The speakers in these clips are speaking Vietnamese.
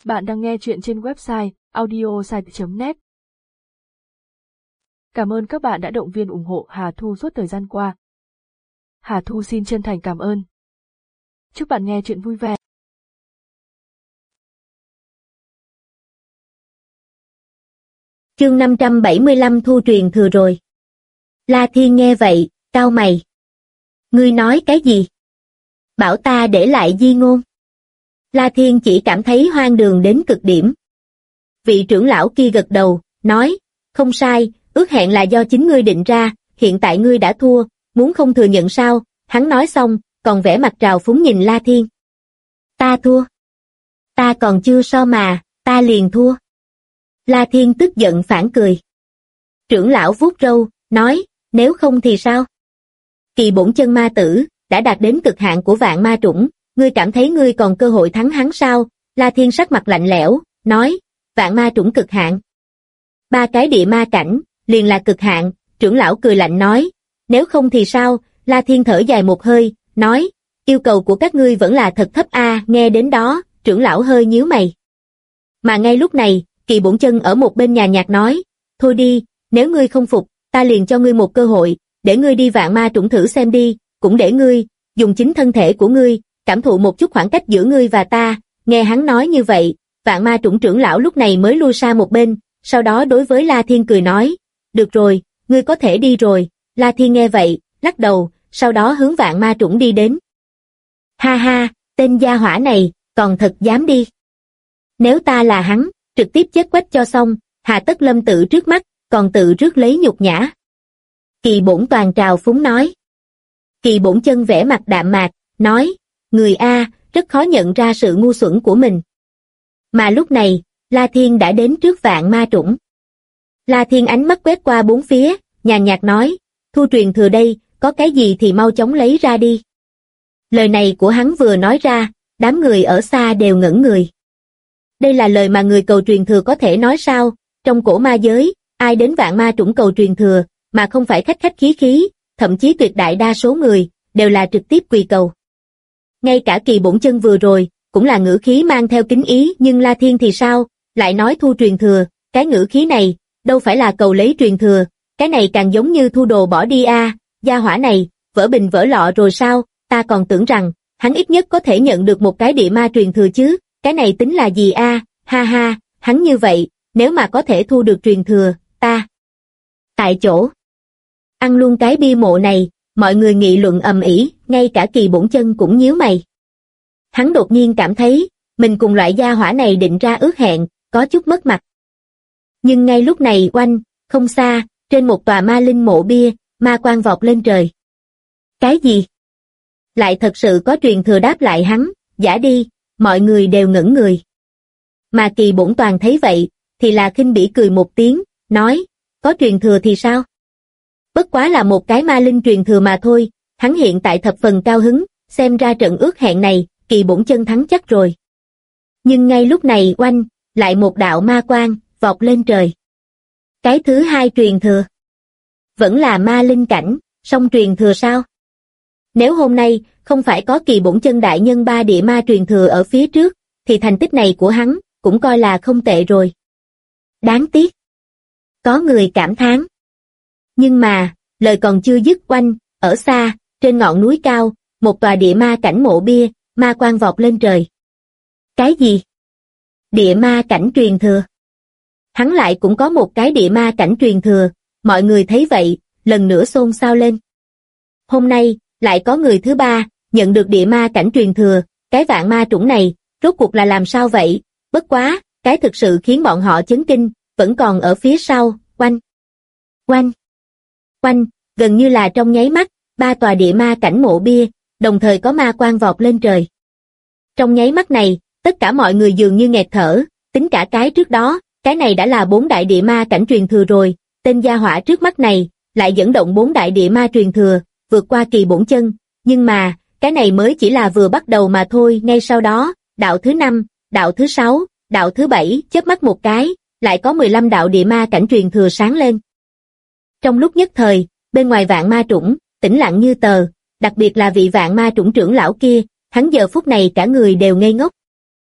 Bạn đang nghe chuyện trên website audiosite.net. Cảm ơn các bạn đã động viên ủng hộ Hà Thu suốt thời gian qua. Hà Thu xin chân thành cảm ơn. Chúc bạn nghe chuyện vui vẻ. Chương 575 Thu truyền thừa rồi. La Thiên nghe vậy, cau mày. Ngươi nói cái gì? Bảo ta để lại di ngôn. La Thiên chỉ cảm thấy hoang đường đến cực điểm. Vị trưởng lão kia gật đầu, nói, không sai, ước hẹn là do chính ngươi định ra, hiện tại ngươi đã thua, muốn không thừa nhận sao? Hắn nói xong, còn vẻ mặt trào phúng nhìn La Thiên. Ta thua. Ta còn chưa so mà, ta liền thua. La Thiên tức giận phản cười. Trưởng lão vuốt râu, nói, nếu không thì sao? Kỳ bổn chân ma tử, đã đạt đến cực hạn của vạn ma trũng, ngươi cảm thấy ngươi còn cơ hội thắng hắn sao? La Thiên sắc mặt lạnh lẽo, nói, vạn ma trũng cực hạn. 3 cái địa ma cảnh, liền là cực hạn, trưởng lão cười lạnh nói, nếu không thì sao? La Thiên thở dài một hơi, nói, yêu cầu của các ngươi vẫn là thật thấp a. Nghe đến đó, trưởng lão hơi nhíu mày. Mà ngay lúc này, Kỳ bổn chân ở một bên nhàn nhạt nói, thôi đi, nếu ngươi không phục, ta liền cho ngươi một cơ hội, để ngươi đi vạn ma trũng thử xem đi, cũng để ngươi, dùng chính thân thể của ngươi, cảm thụ một chút khoảng cách giữa ngươi và ta. Nghe hắn nói như vậy, vạn ma trũng trưởng lão lúc này mới lui sang một bên, sau đó đối với La Thiên cười nói, được rồi, ngươi có thể đi rồi. La Thiên nghe vậy, lắc đầu, sau đó hướng vạn ma trũng đi đến. Ha ha, tên gia hỏa này, còn thật dám đi. Nếu ta là hắn, trực tiếp chết quách cho xong, hà tất lâm tự trước mắt, còn tự rước lấy nhục nhã. Kỳ bổn toàn trào phúng nói. Kỳ bổn chân vẻ mặt đạm mạc, nói, người A, rất khó nhận ra sự ngu xuẩn của mình. Mà lúc này, La Thiên đã đến trước vạn ma trũng. La Thiên ánh mắt quét qua bốn phía, nhàn nhạt nói, thu truyền thừa đây, có cái gì thì mau chóng lấy ra đi. Lời này của hắn vừa nói ra, đám người ở xa đều ngẩn người. Đây là lời mà người cầu truyền thừa có thể nói sao? Trong cổ ma giới, ai đến vạn ma trũng cầu truyền thừa, mà không phải khách khách khí khí, thậm chí tuyệt đại đa số người, đều là trực tiếp quỳ cầu. Ngay cả Kỳ bổn chân vừa rồi, cũng là ngữ khí mang theo kính ý, nhưng La Thiên thì sao? Lại nói thu truyền thừa, cái ngữ khí này, đâu phải là cầu lấy truyền thừa, cái này càng giống như thu đồ bỏ đi a. Gia hỏa này, vỡ bình vỡ lọ rồi sao? Ta còn tưởng rằng, hắn ít nhất có thể nhận được một cái địa ma truyền thừa chứ, cái này tính là gì a? Ha ha, hắn như vậy, nếu mà có thể thu được truyền thừa, ta tại chỗ ăn luôn cái bia mộ này. Mọi người nghị luận ầm ĩ, ngay cả Kỳ bổn chân cũng nhíu mày. Hắn đột nhiên cảm thấy, mình cùng loại gia hỏa này định ra ước hẹn, có chút mất mặt. Nhưng ngay lúc này oanh, không xa, trên một tòa ma linh mộ bia, ma quang vọt lên trời. Cái gì? Lại thật sự có truyền thừa đáp lại hắn, giả đi, mọi người đều ngẩn người. Mà Kỳ bổn toàn thấy vậy, thì là khinh bỉ cười một tiếng, nói, có truyền thừa thì sao? Bất quá là một cái ma linh truyền thừa mà thôi, hắn hiện tại thập phần cao hứng, xem ra trận ước hẹn này, Kỳ bổn chân thắng chắc rồi. Nhưng ngay lúc này oanh, lại một đạo ma quang, vọt lên trời. Cái thứ hai truyền thừa. Vẫn là ma linh cảnh, song truyền thừa sao? Nếu hôm nay, không phải có Kỳ bổn chân đại nhân 3 địa ma truyền thừa ở phía trước, thì thành tích này của hắn, cũng coi là không tệ rồi. Đáng tiếc. Có người cảm thán. Nhưng mà, lời còn chưa dứt oanh, ở xa, trên ngọn núi cao, một tòa địa ma cảnh mộ bia, ma quang vọt lên trời. Cái gì? Địa ma cảnh truyền thừa. Hắn lại cũng có một cái địa ma cảnh truyền thừa, mọi người thấy vậy, lần nữa xôn xao lên. Hôm nay, lại có người thứ 3, nhận được địa ma cảnh truyền thừa, cái vạn ma trũng này, rốt cuộc là làm sao vậy? Bất quá, cái thực sự khiến bọn họ chấn kinh, vẫn còn ở phía sau, oanh, oanh, oanh, gần như là trong nháy mắt, 3 tòa địa ma cảnh mộ bia, đồng thời có ma quang vọt lên trời. Trong nháy mắt này, tất cả mọi người dường như nghẹt thở, tính cả cái trước đó, cái này đã là 4 đại địa ma cảnh truyền thừa rồi, tên gia hỏa trước mắt này, lại dẫn động 4 đại địa ma truyền thừa, vượt qua Kỳ bổn chân, nhưng mà, cái này mới chỉ là vừa bắt đầu mà thôi. Ngay sau đó, đạo thứ 5, đạo thứ 6, đạo thứ 7, chớp mắt một cái, lại có 15 đạo địa ma cảnh truyền thừa sáng lên. Trong lúc nhất thời, bên ngoài vạn ma trũng, tĩnh lặng như tờ, đặc biệt là vị vạn ma trũng trưởng lão kia, hắn giờ phút này cả người đều ngây ngốc.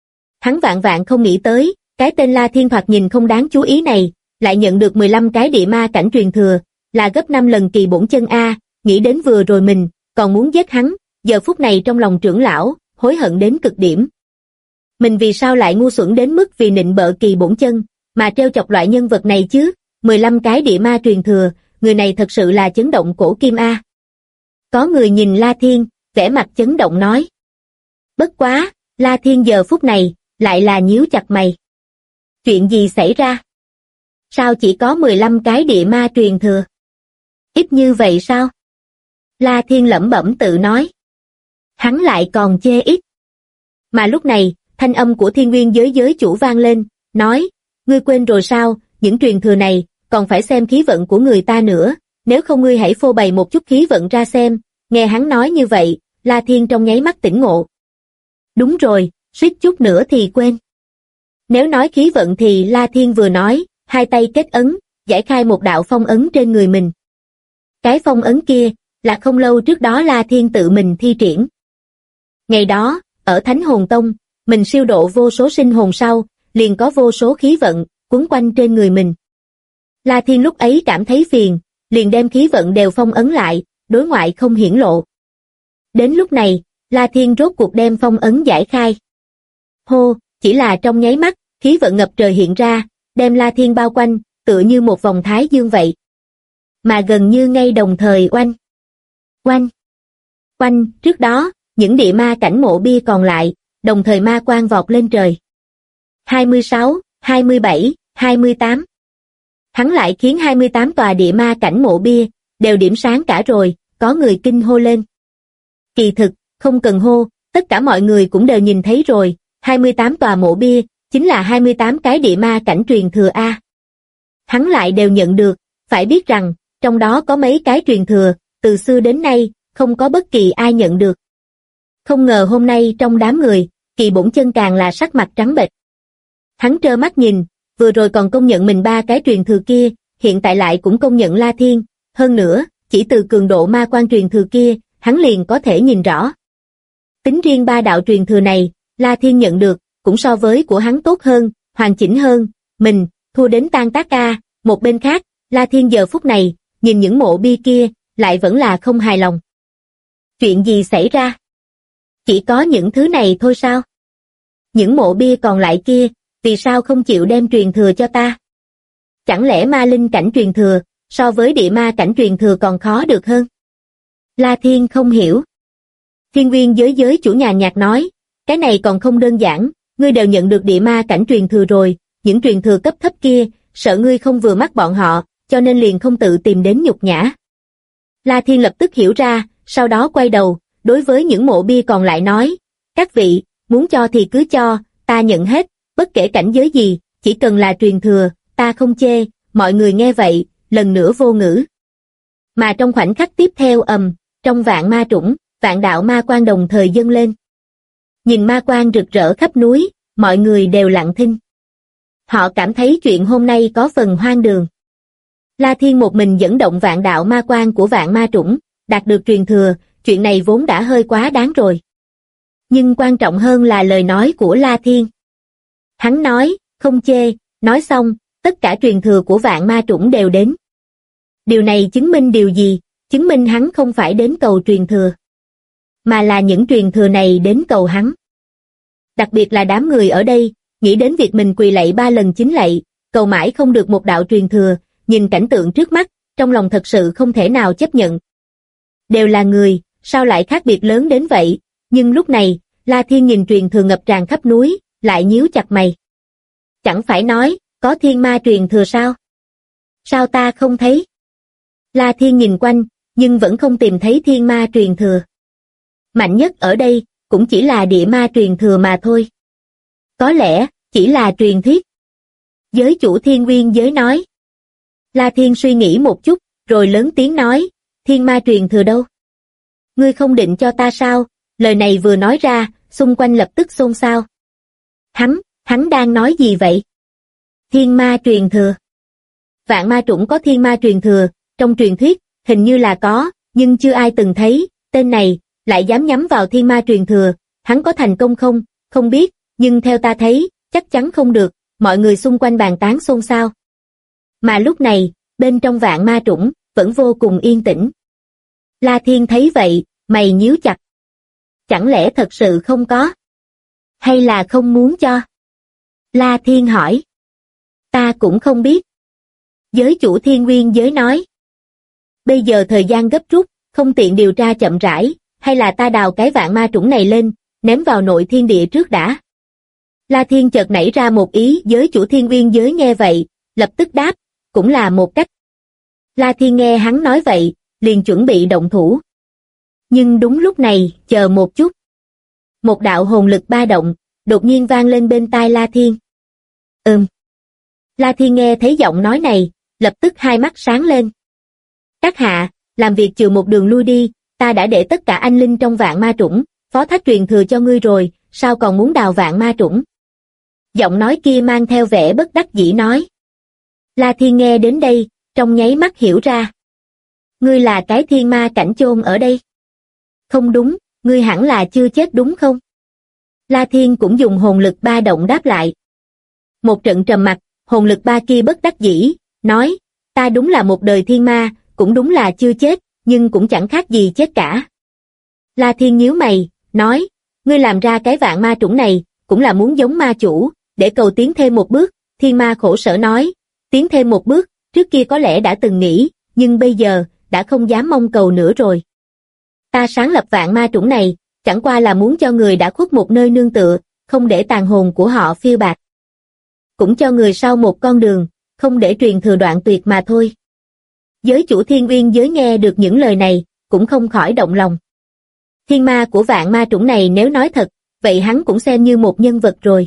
Hắn vạn vạn không nghĩ tới, cái tên La Thiên thoạt nhìn không đáng chú ý này, lại nhận được 15 cái địa ma cảnh truyền thừa, là gấp 5 lần kỳ bổn chân A, nghĩ đến vừa rồi mình, còn muốn giết hắn, giờ phút này trong lòng trưởng lão, hối hận đến cực điểm. Mình vì sao lại ngu xuẩn đến mức vì nịnh bợ kỳ bổn chân, mà trêu chọc loại nhân vật này chứ, 15 cái địa ma truyền thừa, người này thật sự là chấn động cổ kim A. Có người nhìn La Thiên, vẻ mặt chấn động nói. Bất quá, La Thiên giờ phút này, lại là nhíu chặt mày. Chuyện gì xảy ra? Sao chỉ có 15 cái địa ma truyền thừa? Ít như vậy sao? La Thiên lẩm bẩm tự nói. Hắn lại còn chê ít. Mà lúc này, thanh âm của Thiên Nguyên giới chủ vang lên, nói, ngươi quên rồi sao, những truyền thừa này, còn phải xem khí vận của người ta nữa, nếu không ngươi hãy phô bày một chút khí vận ra xem. Nghe hắn nói như vậy, La Thiên trong nháy mắt tỉnh ngộ. Đúng rồi, suýt chút nữa thì quên. Nếu nói khí vận thì La Thiên vừa nói, hai tay kết ấn, giải khai một đạo phong ấn trên người mình. Cái phong ấn kia, là không lâu trước đó La Thiên tự mình thi triển. Ngày đó, ở Thánh Hồn Tông, mình siêu độ vô số sinh hồn sau, liền có vô số khí vận, quấn quanh trên người mình. La Thiên lúc ấy cảm thấy phiền, liền đem khí vận đều phong ấn lại, đối ngoại không hiển lộ. Đến lúc này, La Thiên rốt cuộc đem phong ấn giải khai. Hô, chỉ là trong nháy mắt, khí vận ngập trời hiện ra, đem La Thiên bao quanh, tựa như một vòng thái dương vậy. Mà gần như ngay đồng thời oanh. Oanh. Oanh, trước đó, những địa ma cảnh mộ bia còn lại, đồng thời ma quang vọt lên trời. 26, 27, 28. Hắn lại khiến 28 tòa địa ma cảnh mộ bia, đều điểm sáng cả rồi, có người kinh hô lên. Kỳ thực, không cần hô, tất cả mọi người cũng đều nhìn thấy rồi, 28 tòa mộ bia, chính là 28 cái địa ma cảnh truyền thừa A. Hắn lại đều nhận được, phải biết rằng, trong đó có mấy cái truyền thừa, từ xưa đến nay, không có bất kỳ ai nhận được. Không ngờ hôm nay trong đám người, kỳ bổn chân càng là sắc mặt trắng bệch. Hắn trơ mắt nhìn, vừa rồi còn công nhận mình ba cái truyền thừa kia, hiện tại lại cũng công nhận La Thiên, hơn nữa, chỉ từ cường độ ma quan truyền thừa kia, hắn liền có thể nhìn rõ. Tính riêng ba đạo truyền thừa này, La Thiên nhận được, cũng so với của hắn tốt hơn, hoàn chỉnh hơn, mình, thua đến tan tác A. Một bên khác, La Thiên giờ phút này, nhìn những mộ bia kia, lại vẫn là không hài lòng. Chuyện gì xảy ra? Chỉ có những thứ này thôi sao? Những mộ bia còn lại kia, vì sao không chịu đem truyền thừa cho ta? Chẳng lẽ ma linh cảnh truyền thừa, so với địa ma cảnh truyền thừa còn khó được hơn? La Thiên không hiểu. Thiên Nguyên giới chủ nhà nhạc nói, cái này còn không đơn giản, ngươi đều nhận được địa ma cảnh truyền thừa rồi, những truyền thừa cấp thấp kia, sợ ngươi không vừa mắt bọn họ, cho nên liền không tự tìm đến nhục nhã. La Thiên lập tức hiểu ra, sau đó quay đầu, đối với những mộ bia còn lại nói, các vị, muốn cho thì cứ cho, ta nhận hết, bất kể cảnh giới gì, chỉ cần là truyền thừa, ta không chê, mọi người nghe vậy, lần nữa vô ngữ. Mà trong khoảnh khắc tiếp theo trong vạn ma trũng, vạn đạo ma quang đồng thời dâng lên. Nhìn ma quang rực rỡ khắp núi, mọi người đều lặng thinh. Họ cảm thấy chuyện hôm nay có phần hoang đường. La Thiên một mình dẫn động vạn đạo ma quang của vạn ma trũng, đạt được truyền thừa, chuyện này vốn đã hơi quá đáng rồi. Nhưng quan trọng hơn là lời nói của La Thiên. Hắn nói, không chê, nói xong, tất cả truyền thừa của vạn ma trũng đều đến. Điều này chứng minh điều gì? Chứng minh hắn không phải đến cầu truyền thừa, mà là những truyền thừa này đến cầu hắn. Đặc biệt là đám người ở đây, nghĩ đến việc mình quỳ lạy 3 lần chính lạy, cầu mãi không được một đạo truyền thừa, nhìn cảnh tượng trước mắt, trong lòng thật sự không thể nào chấp nhận. Đều là người, sao lại khác biệt lớn đến vậy? Nhưng lúc này, La Thiên nhìn truyền thừa ngập tràn khắp núi, lại nhíu chặt mày. Chẳng phải nói, có thiên ma truyền thừa sao? Sao ta không thấy? La Thiên nhìn quanh, nhưng vẫn không tìm thấy thiên ma truyền thừa. Mạnh nhất ở đây, cũng chỉ là địa ma truyền thừa mà thôi. Có lẽ, chỉ là truyền thuyết. Giới chủ Thiên Nguyên giới nói. La Thiên suy nghĩ một chút, rồi lớn tiếng nói, thiên ma truyền thừa đâu? Ngươi không định cho ta sao? Lời này vừa nói ra, xung quanh lập tức xôn xao. Hắn đang nói gì vậy? Thiên ma truyền thừa. Vạn ma trũng có thiên ma truyền thừa, trong truyền thuyết, hình như là có, nhưng chưa ai từng thấy, tên này, lại dám nhắm vào thiên ma truyền thừa, hắn có thành công không? Không biết, nhưng theo ta thấy, chắc chắn không được, mọi người xung quanh bàn tán xôn xao. Mà lúc này, bên trong vạn ma trũng, vẫn vô cùng yên tĩnh. La Thiên thấy vậy, mày nhíu chặt. Chẳng lẽ thật sự không có? Hay là không muốn cho? La Thiên hỏi. Ta cũng không biết. Giới chủ Thiên Nguyên giới nói. Bây giờ thời gian gấp rút, không tiện điều tra chậm rãi, hay là ta đào cái vạn ma trũng này lên, ném vào nội thiên địa trước đã. La Thiên chợt nảy ra một ý, giới chủ Thiên Nguyên giới nghe vậy, lập tức đáp, cũng là một cách. La Thiên nghe hắn nói vậy, liền chuẩn bị động thủ. Nhưng đúng lúc này, chờ một chút. Một đạo hồn lực ba động, đột nhiên vang lên bên tai La Thiên. La Thiên nghe thấy giọng nói này, lập tức hai mắt sáng lên. Các hạ, làm việc chừa một đường lui đi, ta đã để tất cả anh linh trong vạn ma trũng, phó thác truyền thừa cho ngươi rồi, sao còn muốn đào vạn ma trũng? Giọng nói kia mang theo vẻ bất đắc dĩ nói. La Thiên nghe đến đây, trong nháy mắt hiểu ra. Ngươi là cái thiên ma cảnh chôn ở đây. Không đúng, ngươi hẳn là chưa chết đúng không? La Thiên cũng dùng hồn lực ba động đáp lại. Một trận trầm mặc, hồn lực ba kia bất đắc dĩ, nói, ta đúng là một đời thiên ma, cũng đúng là chưa chết, nhưng cũng chẳng khác gì chết cả. La Thiên nhíu mày, nói, ngươi làm ra cái vạn ma trũng này, cũng là muốn giống ma chủ, để cầu tiến thêm một bước. Thiên ma khổ sở nói, tiến thêm một bước, trước kia có lẽ đã từng nghĩ, nhưng bây giờ, đã không dám mong cầu nữa rồi. Ta sáng lập vạn ma trũng này, chẳng qua là muốn cho người đã khuất một nơi nương tựa, không để tàn hồn của họ phiêu bạt. Cũng cho người sau một con đường, không để truyền thừa đoạn tuyệt mà thôi. Giới chủ Thiên Uyên giới nghe được những lời này, cũng không khỏi động lòng. Thiên ma của vạn ma trũng này nếu nói thật, vậy hắn cũng xem như một nhân vật rồi.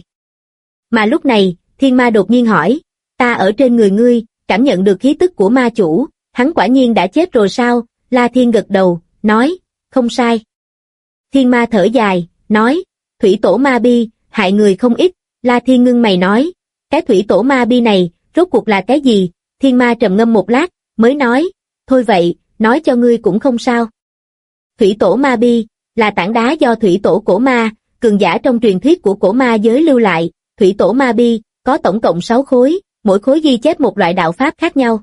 Mà lúc này, thiên ma đột nhiên hỏi, ta ở trên người ngươi, cảm nhận được khí tức của ma chủ, hắn quả nhiên đã chết rồi sao? La Thiên gật đầu, nói, không sai. Thiên ma thở dài, nói, thủy tổ ma bi, hại người không ít. La Thiên ngưng mày nói, cái thủy tổ ma bi này, rốt cuộc là cái gì? Thiên ma trầm ngâm một lát, mới nói, thôi vậy, nói cho ngươi cũng không sao. Thủy tổ ma bi, là tảng đá do thủy tổ cổ ma, cường giả trong truyền thuyết của cổ ma giới lưu lại. Thủy tổ ma bi, có tổng cộng 6 khối, mỗi khối ghi chép một loại đạo pháp khác nhau.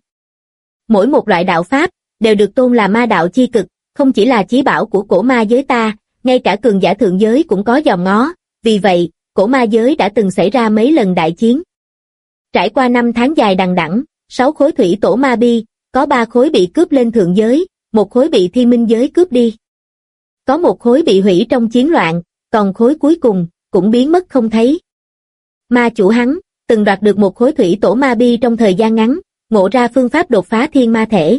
Mỗi một loại đạo pháp, đều được tôn là ma đạo chi cực, không chỉ là chí bảo của cổ ma giới ta, ngay cả cường giả thượng giới cũng có dòm ngó, vì vậy, cổ ma giới đã từng xảy ra mấy lần đại chiến. Trải qua 5 tháng dài đằng đẵng, 6 khối thủy tổ ma bi, có 3 khối bị cướp lên thượng giới, 1 khối bị thiên minh giới cướp đi. Có 1 khối bị hủy trong chiến loạn, còn khối cuối cùng, cũng biến mất không thấy. Ma chủ hắn, từng đoạt được 1 khối thủy tổ ma bi trong thời gian ngắn, ngộ ra phương pháp đột phá thiên ma thể.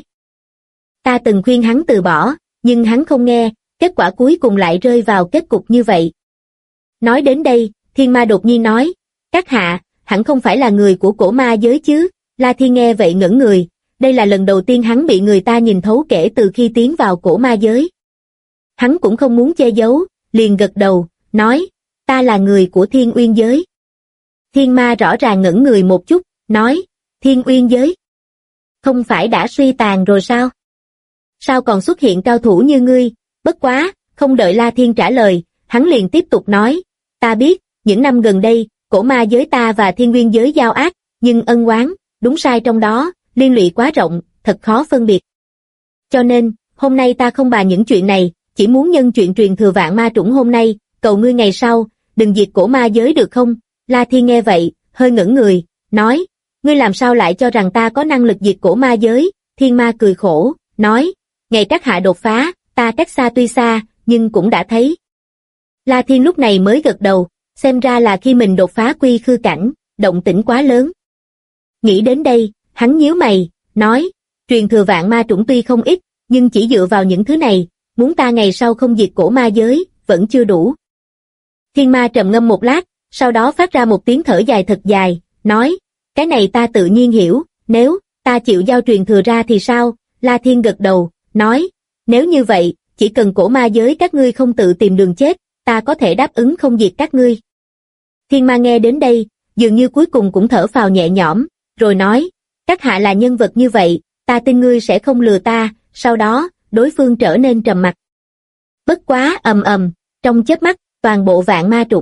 Ta từng khuyên hắn từ bỏ, nhưng hắn không nghe, kết quả cuối cùng lại rơi vào kết cục như vậy. Nói đến đây, thiên ma đột nhiên nói, các hạ, hẳn không phải là người của cổ ma giới chứ? La Thiên nghe vậy ngẩn người, đây là lần đầu tiên hắn bị người ta nhìn thấu kể từ khi tiến vào cổ ma giới. Hắn cũng không muốn che giấu, liền gật đầu, nói, ta là người của Thiên Uyên giới. Thiên ma rõ ràng ngẩn người một chút, nói, Thiên Uyên giới? Không phải đã suy tàn rồi sao? Sao còn xuất hiện cao thủ như ngươi? Bất quá, không đợi La Thiên trả lời, hắn liền tiếp tục nói, ta biết, những năm gần đây, cổ ma giới ta và Thiên Uyên giới giao ác, nhưng ân oán, đúng sai trong đó, liên lụy quá rộng, thật khó phân biệt. Cho nên, hôm nay ta không bàn những chuyện này, chỉ muốn nhân chuyện truyền thừa vạn ma trũng hôm nay, cầu ngươi ngày sau, đừng diệt cổ ma giới được không? La Thiên nghe vậy, hơi ngẩn người, nói, ngươi làm sao lại cho rằng ta có năng lực diệt cổ ma giới? Thiên ma cười khổ, nói, ngày các hạ đột phá, ta cách xa tuy xa, nhưng cũng đã thấy. La Thiên lúc này mới gật đầu, xem ra là khi mình đột phá quy khư cảnh, động tĩnh quá lớn. Nghĩ đến đây, hắn nhíu mày, nói, truyền thừa vạn ma trũng tuy không ít, nhưng chỉ dựa vào những thứ này, muốn ta ngày sau không diệt cổ ma giới, vẫn chưa đủ. Thiên ma trầm ngâm một lát, sau đó phát ra một tiếng thở dài thật dài, nói, cái này ta tự nhiên hiểu, nếu ta chịu giao truyền thừa ra thì sao? La Thiên gật đầu, nói, nếu như vậy, chỉ cần cổ ma giới các ngươi không tự tìm đường chết, ta có thể đáp ứng không diệt các ngươi. Thiên ma nghe đến đây, dường như cuối cùng cũng thở phào nhẹ nhõm, rồi nói, các hạ là nhân vật như vậy, ta tin ngươi sẽ không lừa ta. Sau đó, đối phương trở nên trầm mặc. Bất quá ầm ầm, trong chớp mắt, toàn bộ vạn ma trũng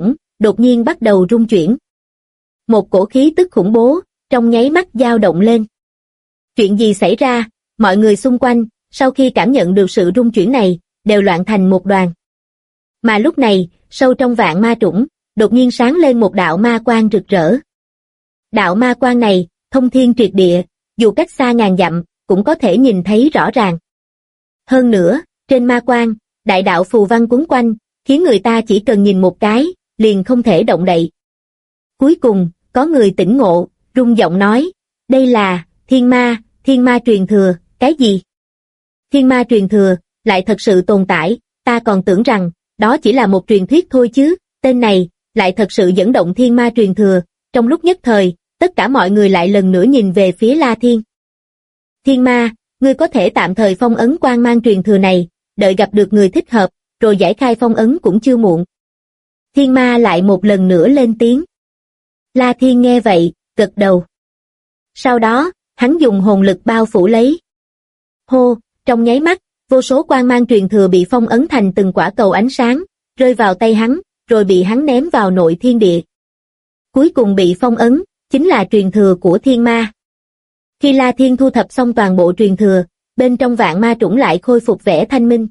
đột nhiên bắt đầu rung chuyển. Một cổ khí tức khủng bố, trong nháy mắt dao động lên. Chuyện gì xảy ra? Mọi người xung quanh, sau khi cảm nhận được sự rung chuyển này, đều loạn thành một đoàn. Mà lúc này, sâu trong vạn ma trũng, đột nhiên sáng lên một đạo ma quang rực rỡ. Đạo ma quang này, thông thiên triệt địa, dù cách xa ngàn dặm, cũng có thể nhìn thấy rõ ràng. Hơn nữa, trên ma quang, đại đạo phù văn quấn quanh, khiến người ta chỉ cần nhìn một cái, liền không thể động đậy. Cuối cùng, có người tỉnh ngộ, rung giọng nói, đây là thiên ma truyền thừa, cái gì? Thiên ma truyền thừa, lại thật sự tồn tại, ta còn tưởng rằng, đó chỉ là một truyền thuyết thôi chứ, tên này, lại thật sự dẫn động thiên ma truyền thừa. Trong lúc nhất thời, tất cả mọi người lại lần nữa nhìn về phía La Thiên. Thiên ma, ngươi có thể tạm thời phong ấn quang mang truyền thừa này, đợi gặp được người thích hợp, rồi giải khai phong ấn cũng chưa muộn. Thiên ma lại một lần nữa lên tiếng. La Thiên nghe vậy, gật đầu. Sau đó, hắn dùng hồn lực bao phủ lấy. Hô, trong nháy mắt, vô số quang mang truyền thừa bị phong ấn thành từng quả cầu ánh sáng, rơi vào tay hắn, rồi bị hắn ném vào nội thiên địa. Cuối cùng bị phong ấn, chính là truyền thừa của thiên ma. Khi La Thiên thu thập xong toàn bộ truyền thừa, bên trong vạn ma trũng lại khôi phục vẻ thanh minh.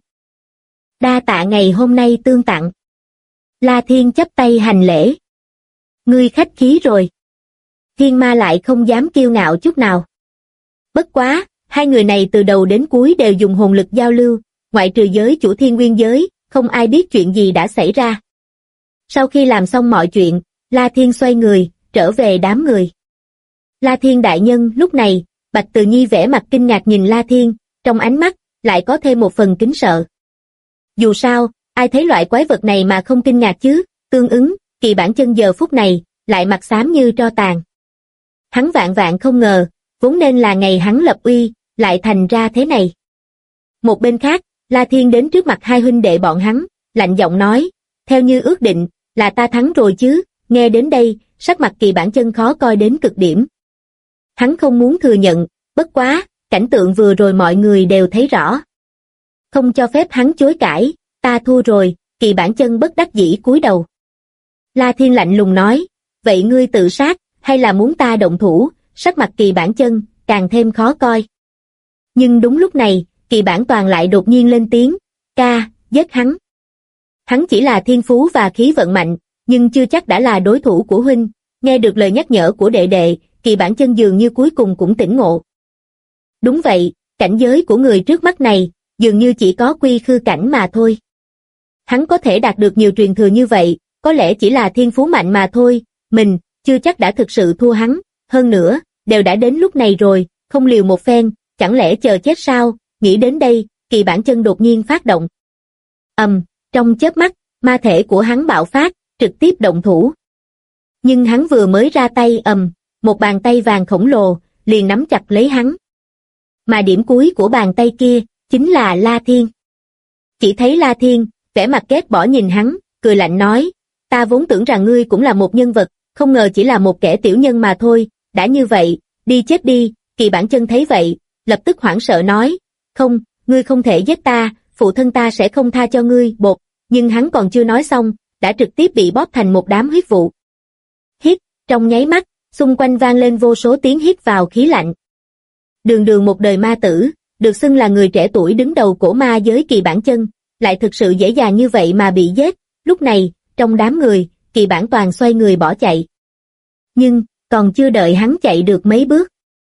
Đa tạ ngày hôm nay tương tặng. La Thiên chắp tay hành lễ. Ngươi khách khí rồi. Thiên ma lại không dám kiêu ngạo chút nào. Bất quá, hai người này từ đầu đến cuối đều dùng hồn lực giao lưu, ngoại trừ giới chủ thiên nguyên giới, không ai biết chuyện gì đã xảy ra. Sau khi làm xong mọi chuyện, La Thiên xoay người, trở về đám người. La Thiên đại nhân, lúc này, Bạch Từ Nhi vẻ mặt kinh ngạc nhìn La Thiên, trong ánh mắt, lại có thêm một phần kính sợ. Dù sao, ai thấy loại quái vật này mà không kinh ngạc chứ, tương ứng, Kỳ Bản Chân giờ phút này, lại mặt xám như tro tàn. Hắn vạn vạn không ngờ, vốn nên là ngày hắn lập uy, lại thành ra thế này. Một bên khác, La Thiên đến trước mặt hai huynh đệ bọn hắn, lạnh giọng nói, theo như ước định, là ta thắng rồi chứ. Nghe đến đây, sắc mặt Kỳ Bản Chân khó coi đến cực điểm. Hắn không muốn thừa nhận, bất quá, cảnh tượng vừa rồi mọi người đều thấy rõ. Không cho phép hắn chối cãi, ta thua rồi, Kỳ Bản Chân bất đắc dĩ cúi đầu. La Thiên lạnh lùng nói, vậy ngươi tự sát, hay là muốn ta động thủ? Sắc mặt Kỳ Bản Chân càng thêm khó coi. Nhưng đúng lúc này, Kỳ Bản Toàn lại đột nhiên lên tiếng, ca, giết hắn. Hắn chỉ là thiên phú và khí vận mạnh, nhưng chưa chắc đã là đối thủ của huynh. Nghe được lời nhắc nhở của đệ đệ, Kỳ Bản Chân dường như cuối cùng cũng tỉnh ngộ. Đúng vậy, cảnh giới của người trước mắt này, dường như chỉ có quy khư cảnh mà thôi. Hắn có thể đạt được nhiều truyền thừa như vậy, có lẽ chỉ là thiên phú mạnh mà thôi, mình, chưa chắc đã thực sự thua hắn, hơn nữa, đều đã đến lúc này rồi, không liều một phen, chẳng lẽ chờ chết sao? Nghĩ đến đây, Kỳ Bản Chân đột nhiên phát động. Trong chớp mắt, ma thể của hắn bạo phát, trực tiếp động thủ. Nhưng hắn vừa mới ra tay một bàn tay vàng khổng lồ, liền nắm chặt lấy hắn. Mà điểm cuối của bàn tay kia, chính là La Thiên. Chỉ thấy La Thiên, vẻ mặt ghét bỏ nhìn hắn, cười lạnh nói, ta vốn tưởng rằng ngươi cũng là một nhân vật, không ngờ chỉ là một kẻ tiểu nhân mà thôi, đã như vậy, đi chết đi. Kỳ Bản Chân thấy vậy, lập tức hoảng sợ nói, không, ngươi không thể giết ta, phụ thân ta sẽ không tha cho ngươi, bột, nhưng hắn còn chưa nói xong, đã trực tiếp bị bóp thành một đám huyết vụ. Hít, trong nháy mắt, xung quanh vang lên vô số tiếng hít vào khí lạnh. Đường một đời ma tử, được xưng là người trẻ tuổi đứng đầu cổ ma giới Kỳ Bản Chân, lại thực sự dễ dàng như vậy mà bị giết. Lúc này, trong đám người, Kỳ Bản Toàn xoay người bỏ chạy. Nhưng, còn chưa đợi hắn chạy được mấy bước.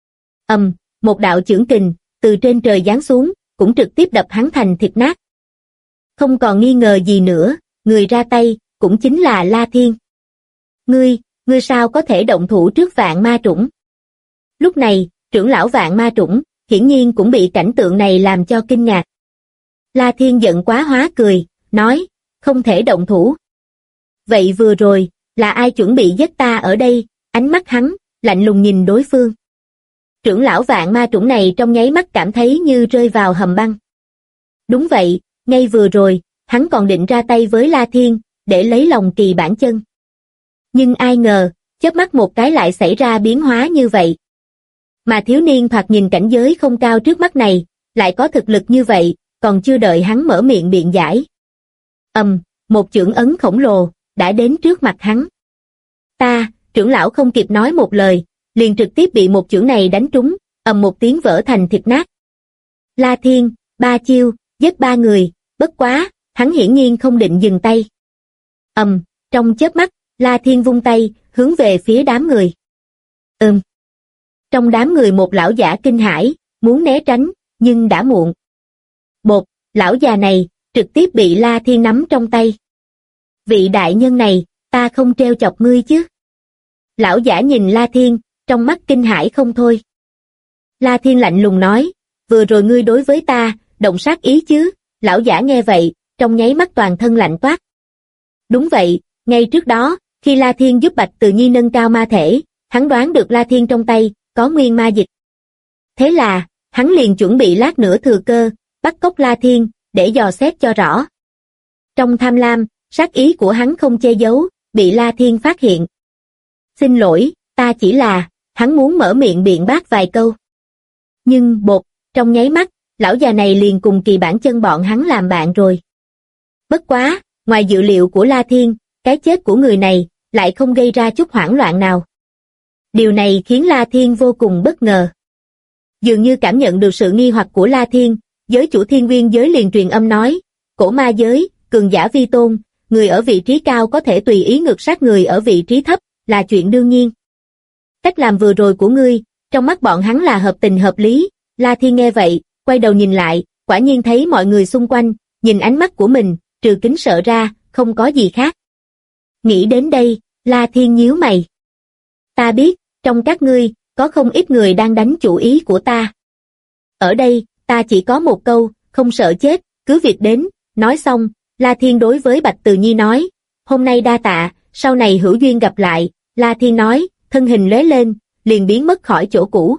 Một đạo chưởng kình, từ trên trời giáng xuống, cũng trực tiếp đập hắn thành thịt nát. Không còn nghi ngờ gì nữa, người ra tay, cũng chính là La Thiên. Ngươi sao có thể động thủ trước vạn ma trũng? Lúc này, trưởng lão vạn ma trũng, hiển nhiên cũng bị cảnh tượng này làm cho kinh ngạc. La Thiên giận quá hóa cười, nói, không thể động thủ. Vậy vừa rồi, là ai chuẩn bị giết ta ở đây? Ánh mắt hắn, lạnh lùng nhìn đối phương. Trưởng lão vạn ma trũng này trong nháy mắt cảm thấy như rơi vào hầm băng. Đúng vậy, ngay vừa rồi, hắn còn định ra tay với La Thiên, để lấy lòng Kỳ Bản Chân. Nhưng ai ngờ, chớp mắt một cái lại xảy ra biến hóa như vậy. Mà thiếu niên thoạt nhìn cảnh giới không cao trước mắt này, lại có thực lực như vậy, còn chưa đợi hắn mở miệng biện giải. Một chưởng ấn khổng lồ, đã đến trước mặt hắn. Trưởng lão không kịp nói một lời, liền trực tiếp bị một chưởng này đánh trúng, ầm một tiếng vỡ thành thịt nát. La Thiên, 3 chiêu, giết 3 người, bất quá, hắn hiển nhiên không định dừng tay. Trong chớp mắt, La Thiên vung tay, hướng về phía đám người. Trong đám người một lão giả kinh hãi, muốn né tránh, nhưng đã muộn. Bột, lão già này, trực tiếp bị La Thiên nắm trong tay. Vị đại nhân này, ta không trêu chọc ngươi chứ. Lão giả nhìn La Thiên, trong mắt kinh hãi không thôi. La Thiên lạnh lùng nói, vừa rồi ngươi đối với ta, động sát ý chứ. Lão giả nghe vậy, trong nháy mắt toàn thân lạnh toát. Đúng vậy, ngay trước đó, khi La Thiên giúp Bạch Từ Nhi nâng cao ma thể, hắn đoán được La Thiên trong tay, có nguyên ma dịch. Thế là, hắn liền chuẩn bị lát nữa thừa cơ, bắt cóc La Thiên, để dò xét cho rõ. Trong tham lam, sát ý của hắn không che giấu, bị La Thiên phát hiện. Xin lỗi, ta chỉ là, hắn muốn mở miệng biện bác vài câu. Nhưng bột, trong nháy mắt, lão già này liền cùng Kỳ Bản Chân bọn hắn làm bạn rồi. Bất quá, ngoài dự liệu của La Thiên, cái chết của người này, lại không gây ra chút hoảng loạn nào. Điều này khiến La Thiên vô cùng bất ngờ. Dường như cảm nhận được sự nghi hoặc của La Thiên, giới chủ Thiên Nguyên giới liền truyền âm nói, cổ ma giới, cường giả vi tôn, người ở vị trí cao có thể tùy ý ngược sát người ở vị trí thấp, là chuyện đương nhiên. Cách làm vừa rồi của ngươi, trong mắt bọn hắn là hợp tình hợp lý. La Thiên nghe vậy, quay đầu nhìn lại, quả nhiên thấy mọi người xung quanh, nhìn ánh mắt của mình, trừ kính sợ ra, không có gì khác. Nghĩ đến đây, La Thiên nhíu mày. Ta biết, trong các ngươi, có không ít người đang đánh chủ ý của ta. Ở đây, ta chỉ có một câu, không sợ chết, cứ việc đến. Nói xong, La Thiên đối với Bạch Từ Nhi nói, hôm nay đa tạ, sau này hữu duyên gặp lại. La Thiên nói, thân hình lóe lên, liền biến mất khỏi chỗ cũ.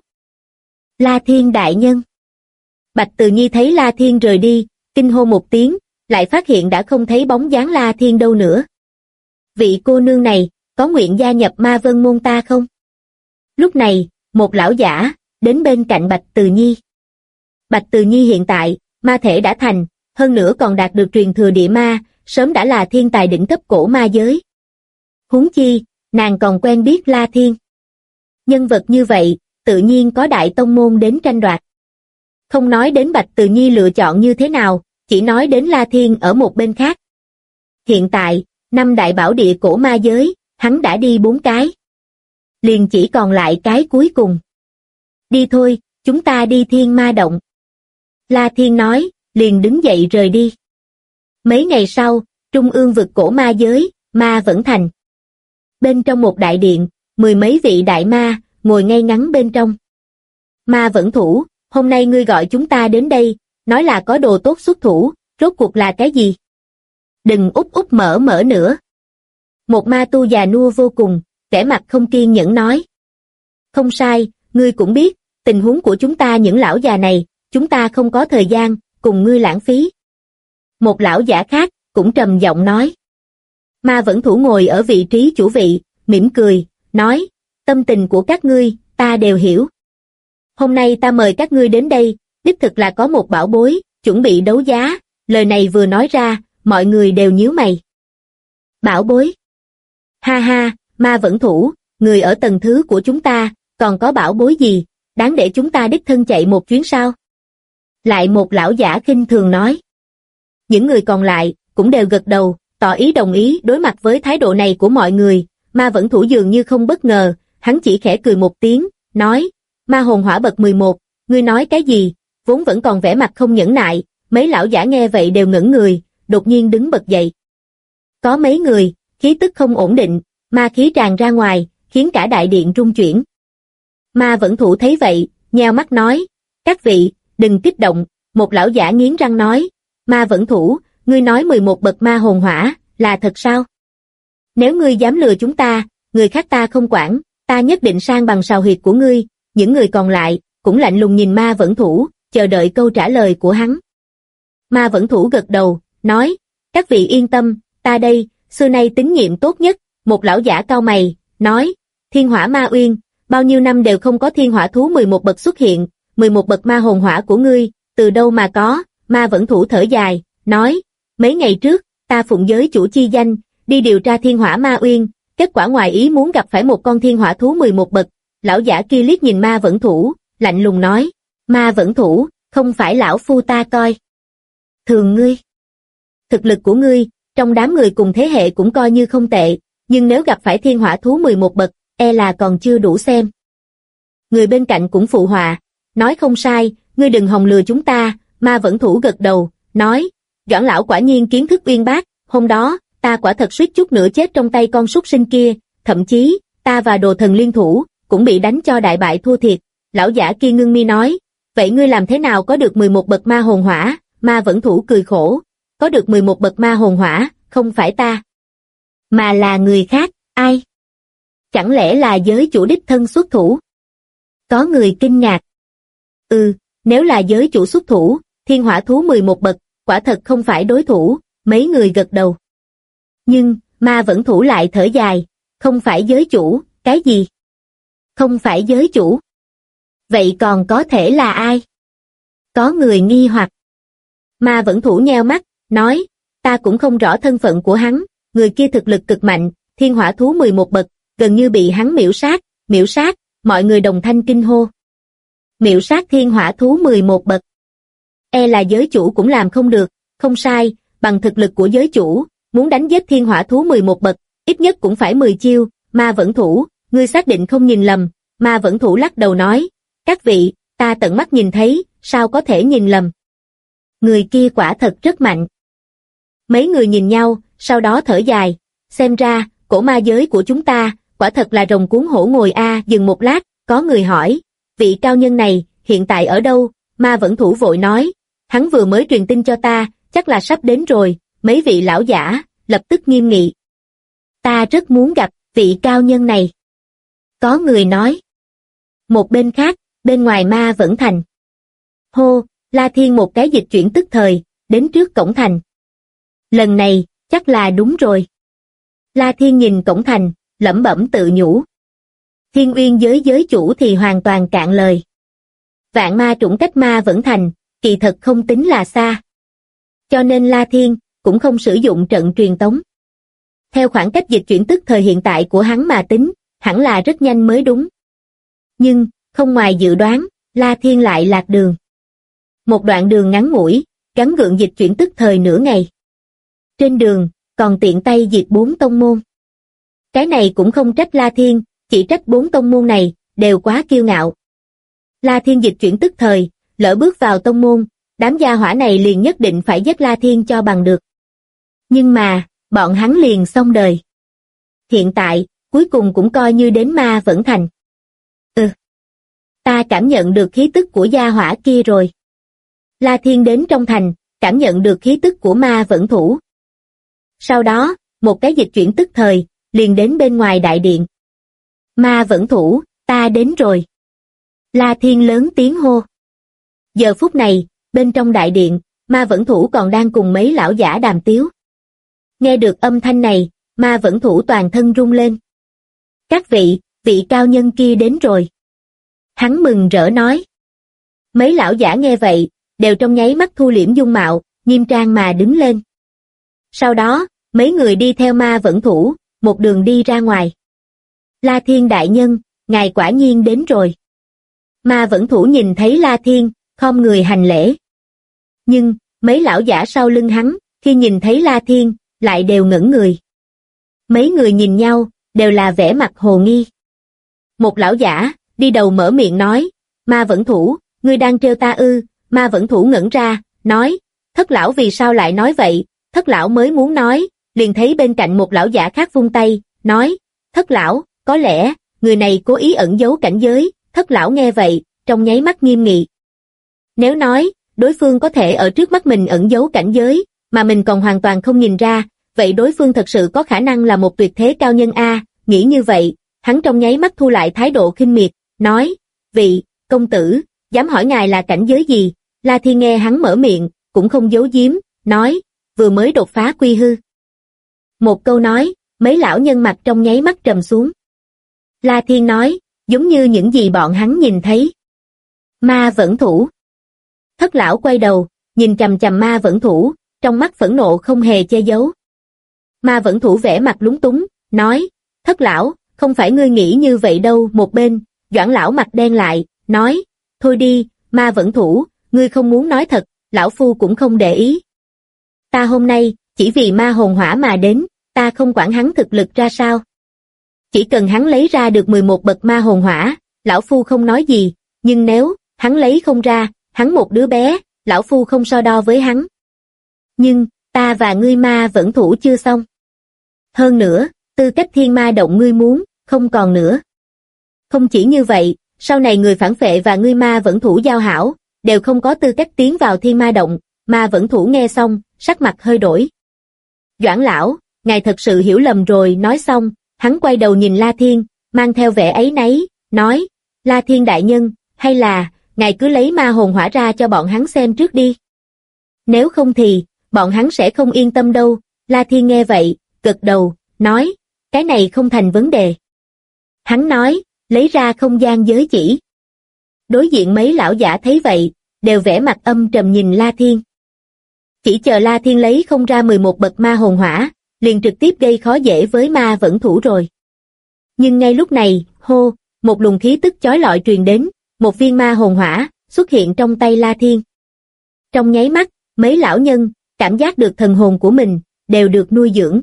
La Thiên đại nhân. Bạch Từ Nhi thấy La Thiên rời đi, kinh hô một tiếng, lại phát hiện đã không thấy bóng dáng La Thiên đâu nữa. Vị cô nương này, có nguyện gia nhập Ma Vân môn ta không? Lúc này, một lão giả, đến bên cạnh Bạch Từ Nhi. Bạch Từ Nhi hiện tại, ma thể đã thành, hơn nữa còn đạt được truyền thừa địa ma, sớm đã là thiên tài đỉnh cấp cổ ma giới. Huống chi, nàng còn quen biết La Thiên. Nhân vật như vậy, tự nhiên có đại tông môn đến tranh đoạt. Không nói đến Bạch Từ Nhi lựa chọn như thế nào, chỉ nói đến La Thiên ở một bên khác. Hiện tại, 5 đại bảo địa cổ ma giới, hắn đã đi 4 cái. Liền chỉ còn lại cái cuối cùng. Đi thôi, chúng ta đi Thiên Ma Động. La Thiên nói, liền đứng dậy rời đi. Mấy ngày sau, trung ương vực cổ ma giới, Ma Vẫn Thành. Bên trong một đại điện, 10 mấy vị đại ma, ngồi ngay ngắn bên trong. Ma Vẫn Thủ, hôm nay ngươi gọi chúng ta đến đây, nói là có đồ tốt xuất thủ, rốt cuộc là cái gì? Đừng úp mở nữa. Một ma tu già nua vô cùng, vẻ mặt không kiên nhẫn nói. Không sai, ngươi cũng biết, tình huống của chúng ta những lão già này, chúng ta không có thời gian, cùng ngươi lãng phí. Một lão giả khác, cũng trầm giọng nói. Ma Vẫn Thủ ngồi ở vị trí chủ vị, mỉm cười, nói, tâm tình của các ngươi, ta đều hiểu. Hôm nay ta mời các ngươi đến đây, đích thực là có một bảo bối, chuẩn bị đấu giá, lời này vừa nói ra, mọi người đều nhíu mày. Bảo bối? Ha ha, Ma Vẫn Thủ, người ở tầng thứ của chúng ta, còn có bảo bối gì, đáng để chúng ta đích thân chạy một chuyến sao? Lại một lão giả khinh thường nói. Những người còn lại, cũng đều gật đầu, tỏ ý đồng ý đối mặt với thái độ này của mọi người. Ma Vẫn Thủ dường như không bất ngờ, hắn chỉ khẽ cười một tiếng, nói, Ma hồn hỏa bậc 11, ngươi nói cái gì, vốn vẫn còn vẻ mặt không nhẫn nại, mấy lão giả nghe vậy đều ngẩn người, đột nhiên đứng bật dậy. Có mấy người, khí tức không ổn định, ma khí tràn ra ngoài, khiến cả đại điện rung chuyển. Ma Vẫn Thủ thấy vậy, nheo mắt nói, các vị, đừng kích động, một lão giả nghiến răng nói, Ma Vẫn Thủ, ngươi nói 11 bậc ma hồn hỏa, là thật sao? Nếu ngươi dám lừa chúng ta, người khác ta không quản, ta nhất định sang bằng sào huyệt của ngươi. Những người còn lại, cũng lạnh lùng nhìn Ma Vẫn Thủ, chờ đợi câu trả lời của hắn. Ma Vẫn Thủ gật đầu, nói, các vị yên tâm, ta đây, xưa nay tín nhiệm tốt nhất. Một lão giả cau mày, nói, Thiên Hỏa Ma Uyên, bao nhiêu năm đều không có thiên hỏa thú 11 bậc xuất hiện, 11 bậc ma hồn hỏa của ngươi, từ đâu mà có? Ma Vẫn Thủ thở dài, nói, mấy ngày trước, ta phụng giới chủ chi danh, đi điều tra thiên hỏa ma uyên, kết quả ngoài ý muốn gặp phải một con thiên hỏa thú 11 bậc. Lão giả kia liếc nhìn Ma Vẫn Thủ, lạnh lùng nói, Ma Vẫn Thủ, không phải lão phu ta coi thường ngươi. Thực lực của ngươi, trong đám người cùng thế hệ cũng coi như không tệ, nhưng nếu gặp phải thiên hỏa thú 11 bậc, e là còn chưa đủ xem. Người bên cạnh cũng phụ họa, nói không sai, ngươi đừng hòng lừa chúng ta. Ma Vẫn Thủ gật đầu, nói, Doãn lão quả nhiên kiến thức uyên bác, hôm đó, ta quả thật suýt chút nữa chết trong tay con súc sinh kia, thậm chí, ta và đồ thần liên thủ, cũng bị đánh cho đại bại thua thiệt. Lão giả kia ngưng mi nói, vậy ngươi làm thế nào có được 11 bậc ma hồn hỏa? Ma Vẫn Thủ cười khổ, có được 11 bậc ma hồn hỏa, không phải ta, mà là người khác. Ai? Chẳng lẽ là giới chủ đích thân xuất thủ? Có người kinh ngạc. Nếu là giới chủ xuất thủ, thiên hỏa thú 11 bậc, quả thật không phải đối thủ, mấy người gật đầu. Nhưng, Ma Vẫn Thủ lại thở dài, không phải giới chủ, cái gì? Không phải giới chủ. Vậy còn có thể là ai? Có người nghi hoặc. Ma Vẫn Thủ nheo mắt, nói, ta cũng không rõ thân phận của hắn, người kia thực lực cực mạnh, thiên hỏa thú 11 bậc, gần như bị hắn miễu sát, mọi người đồng thanh kinh hô. Miễu sát thiên hỏa thú 11 bậc. E là giới chủ cũng làm không được, không sai, bằng thực lực của giới chủ, muốn đánh giết thiên hỏa thú 11 bậc, ít nhất cũng phải 10 chiêu. Ma Vẫn Thủ, ngươi xác định không nhìn lầm? Ma Vẫn Thủ lắc đầu nói, các vị, ta tận mắt nhìn thấy, sao có thể nhìn lầm? Người kia quả thật rất mạnh. Mấy người nhìn nhau, sau đó thở dài, xem ra, cổ ma giới của chúng ta, quả thật là rồng cuốn hổ ngồi a. Dừng một lát, có người hỏi, vị cao nhân này, hiện tại ở đâu? Ma Vẫn Thủ vội nói, hắn vừa mới truyền tin cho ta, chắc là sắp đến rồi. Mấy vị lão giả, lập tức nghiêm nghị. Ta rất muốn gặp vị cao nhân này. Có người nói. Một bên khác, bên ngoài Ma Vẫn Thành. Hô, La Thiên một cái dịch chuyển tức thời, đến trước cổng thành. Lần này, chắc là đúng rồi. La Thiên nhìn cổng thành, lẩm bẩm tự nhủ. Thiên Uyên giới chủ thì hoàn toàn cạn lời. Vạn ma trũng cách Ma Vẫn Thành, kỳ thật không tính là xa. Cho nên La Thiên cũng không sử dụng trận truyền tống. Theo khoảng cách dịch chuyển tức thời hiện tại của hắn mà tính, hẳn là rất nhanh mới đúng. Nhưng, không ngoài dự đoán, La Thiên lại lạc đường. Một đoạn đường ngắn ngủi, gắn gượng dịch chuyển tức thời nửa ngày. Trên đường, còn tiện tay diệt 4 tông môn. Cái này cũng không trách La Thiên, chỉ trách 4 tông môn này, đều quá kiêu ngạo. La Thiên dịch chuyển tức thời, lỡ bước vào tông môn, đám gia hỏa này liền nhất định phải giết La Thiên cho bằng được. Nhưng mà, bọn hắn liền xong đời. Hiện tại, cuối cùng cũng coi như đến Ma Vẫn Thành. Ta cảm nhận được khí tức của gia hỏa kia rồi. La Thiên đến trong thành, cảm nhận được khí tức của Ma Vẫn Thủ. Sau đó, một cái dịch chuyển tức thời, liền đến bên ngoài đại điện. Ma Vẫn Thủ, ta đến rồi. La Thiên lớn tiếng hô. Giờ phút này, bên trong đại điện, Ma Vẫn Thủ còn đang cùng mấy lão giả đàm tiếu. Nghe được âm thanh này, Ma Vẫn Thủ toàn thân rung lên. Các vị, vị cao nhân kia đến rồi. Hắn mừng rỡ nói. Mấy lão giả nghe vậy, đều trong nháy mắt thu liễm dung mạo, nghiêm trang mà đứng lên. Sau đó, mấy người đi theo Ma Vẫn Thủ, một đường đi ra ngoài. La Thiên đại nhân, ngài quả nhiên đến rồi. Ma Vẫn Thủ nhìn thấy La Thiên, khom người hành lễ. Nhưng, mấy lão giả sau lưng hắn, khi nhìn thấy La Thiên, lại đều ngẩn người. Mấy người nhìn nhau, đều là vẻ mặt hồ nghi. Một lão giả, đi đầu mở miệng nói, Ma Vẫn Thủ, ngươi đang trêu ta ư? Ma Vẫn Thủ ngẩn ra, nói, thất lão vì sao lại nói vậy? Thất lão mới muốn nói, liền thấy bên cạnh một lão giả khác vung tay, nói, thất lão, có lẽ, người này cố ý ẩn giấu cảnh giới. Thất lão nghe vậy, trong nháy mắt nghiêm nghị. Nếu nói, đối phương có thể ở trước mắt mình ẩn giấu cảnh giới, mà mình còn hoàn toàn không nhìn ra, vậy đối phương thật sự có khả năng là một tuyệt thế cao nhân a. Nghĩ như vậy, hắn trong nháy mắt thu lại thái độ khinh miệt, nói, vị, công tử, dám hỏi ngài là cảnh giới gì? La Thiên nghe hắn mở miệng, cũng không giấu giếm, nói, vừa mới đột phá quy hư. Một câu nói, mấy lão nhân mặt trong nháy mắt trầm xuống. La Thiên nói, giống như những gì bọn hắn nhìn thấy. Ma Vẫn Thủ. Thất lão quay đầu, nhìn chằm chằm Ma Vẫn Thủ, trong mắt phẫn nộ không hề che giấu. Ma Vẫn Thủ vẻ mặt lúng túng, nói, thất lão, không phải ngươi nghĩ như vậy đâu. Một bên, Doãn lão mặt đen lại, nói, thôi đi, Ma Vẫn Thủ, ngươi không muốn nói thật, lão phu cũng không để ý. Ta hôm nay, chỉ vì ma hồn hỏa mà đến, ta không quản hắn thực lực ra sao. Chỉ cần hắn lấy ra được 11 bậc ma hồn hỏa, lão phu không nói gì, nhưng nếu hắn lấy không ra, hắn một đứa bé, lão phu không so đo với hắn. Nhưng, ta và ngươi Ma Vẫn Thủ chưa xong. Hơn nữa, tư cách thiên ma động ngươi muốn, không còn nữa. Không chỉ như vậy, sau này người phản phệ và ngươi Ma Vẫn Thủ giao hảo, đều không có tư cách tiến vào thiên ma động. Ma Vẫn Thủ nghe xong, sắc mặt hơi đổi. Doãn lão, ngài thật sự hiểu lầm rồi. Nói xong, hắn quay đầu nhìn La Thiên, mang theo vẻ áy náy, nói, La Thiên đại nhân, hay là, ngài cứ lấy ma hồn hỏa ra cho bọn hắn xem trước đi. Nếu không thì, bọn hắn sẽ không yên tâm đâu. La Thiên nghe vậy, gật đầu, nói, cái này không thành vấn đề. Hắn nói, lấy ra không gian giới chỉ. Đối diện mấy lão giả thấy vậy, đều vẻ mặt âm trầm nhìn La Thiên. Chỉ chờ La Thiên lấy không ra 11 bậc ma hồn hỏa, liền trực tiếp gây khó dễ với Ma Vẫn Thủ rồi. Nhưng ngay lúc này, hô, một luồng khí tức chói lọi truyền đến, một viên ma hồn hỏa xuất hiện trong tay La Thiên. Trong nháy mắt, mấy lão nhân cảm giác được thần hồn của mình đều được nuôi dưỡng.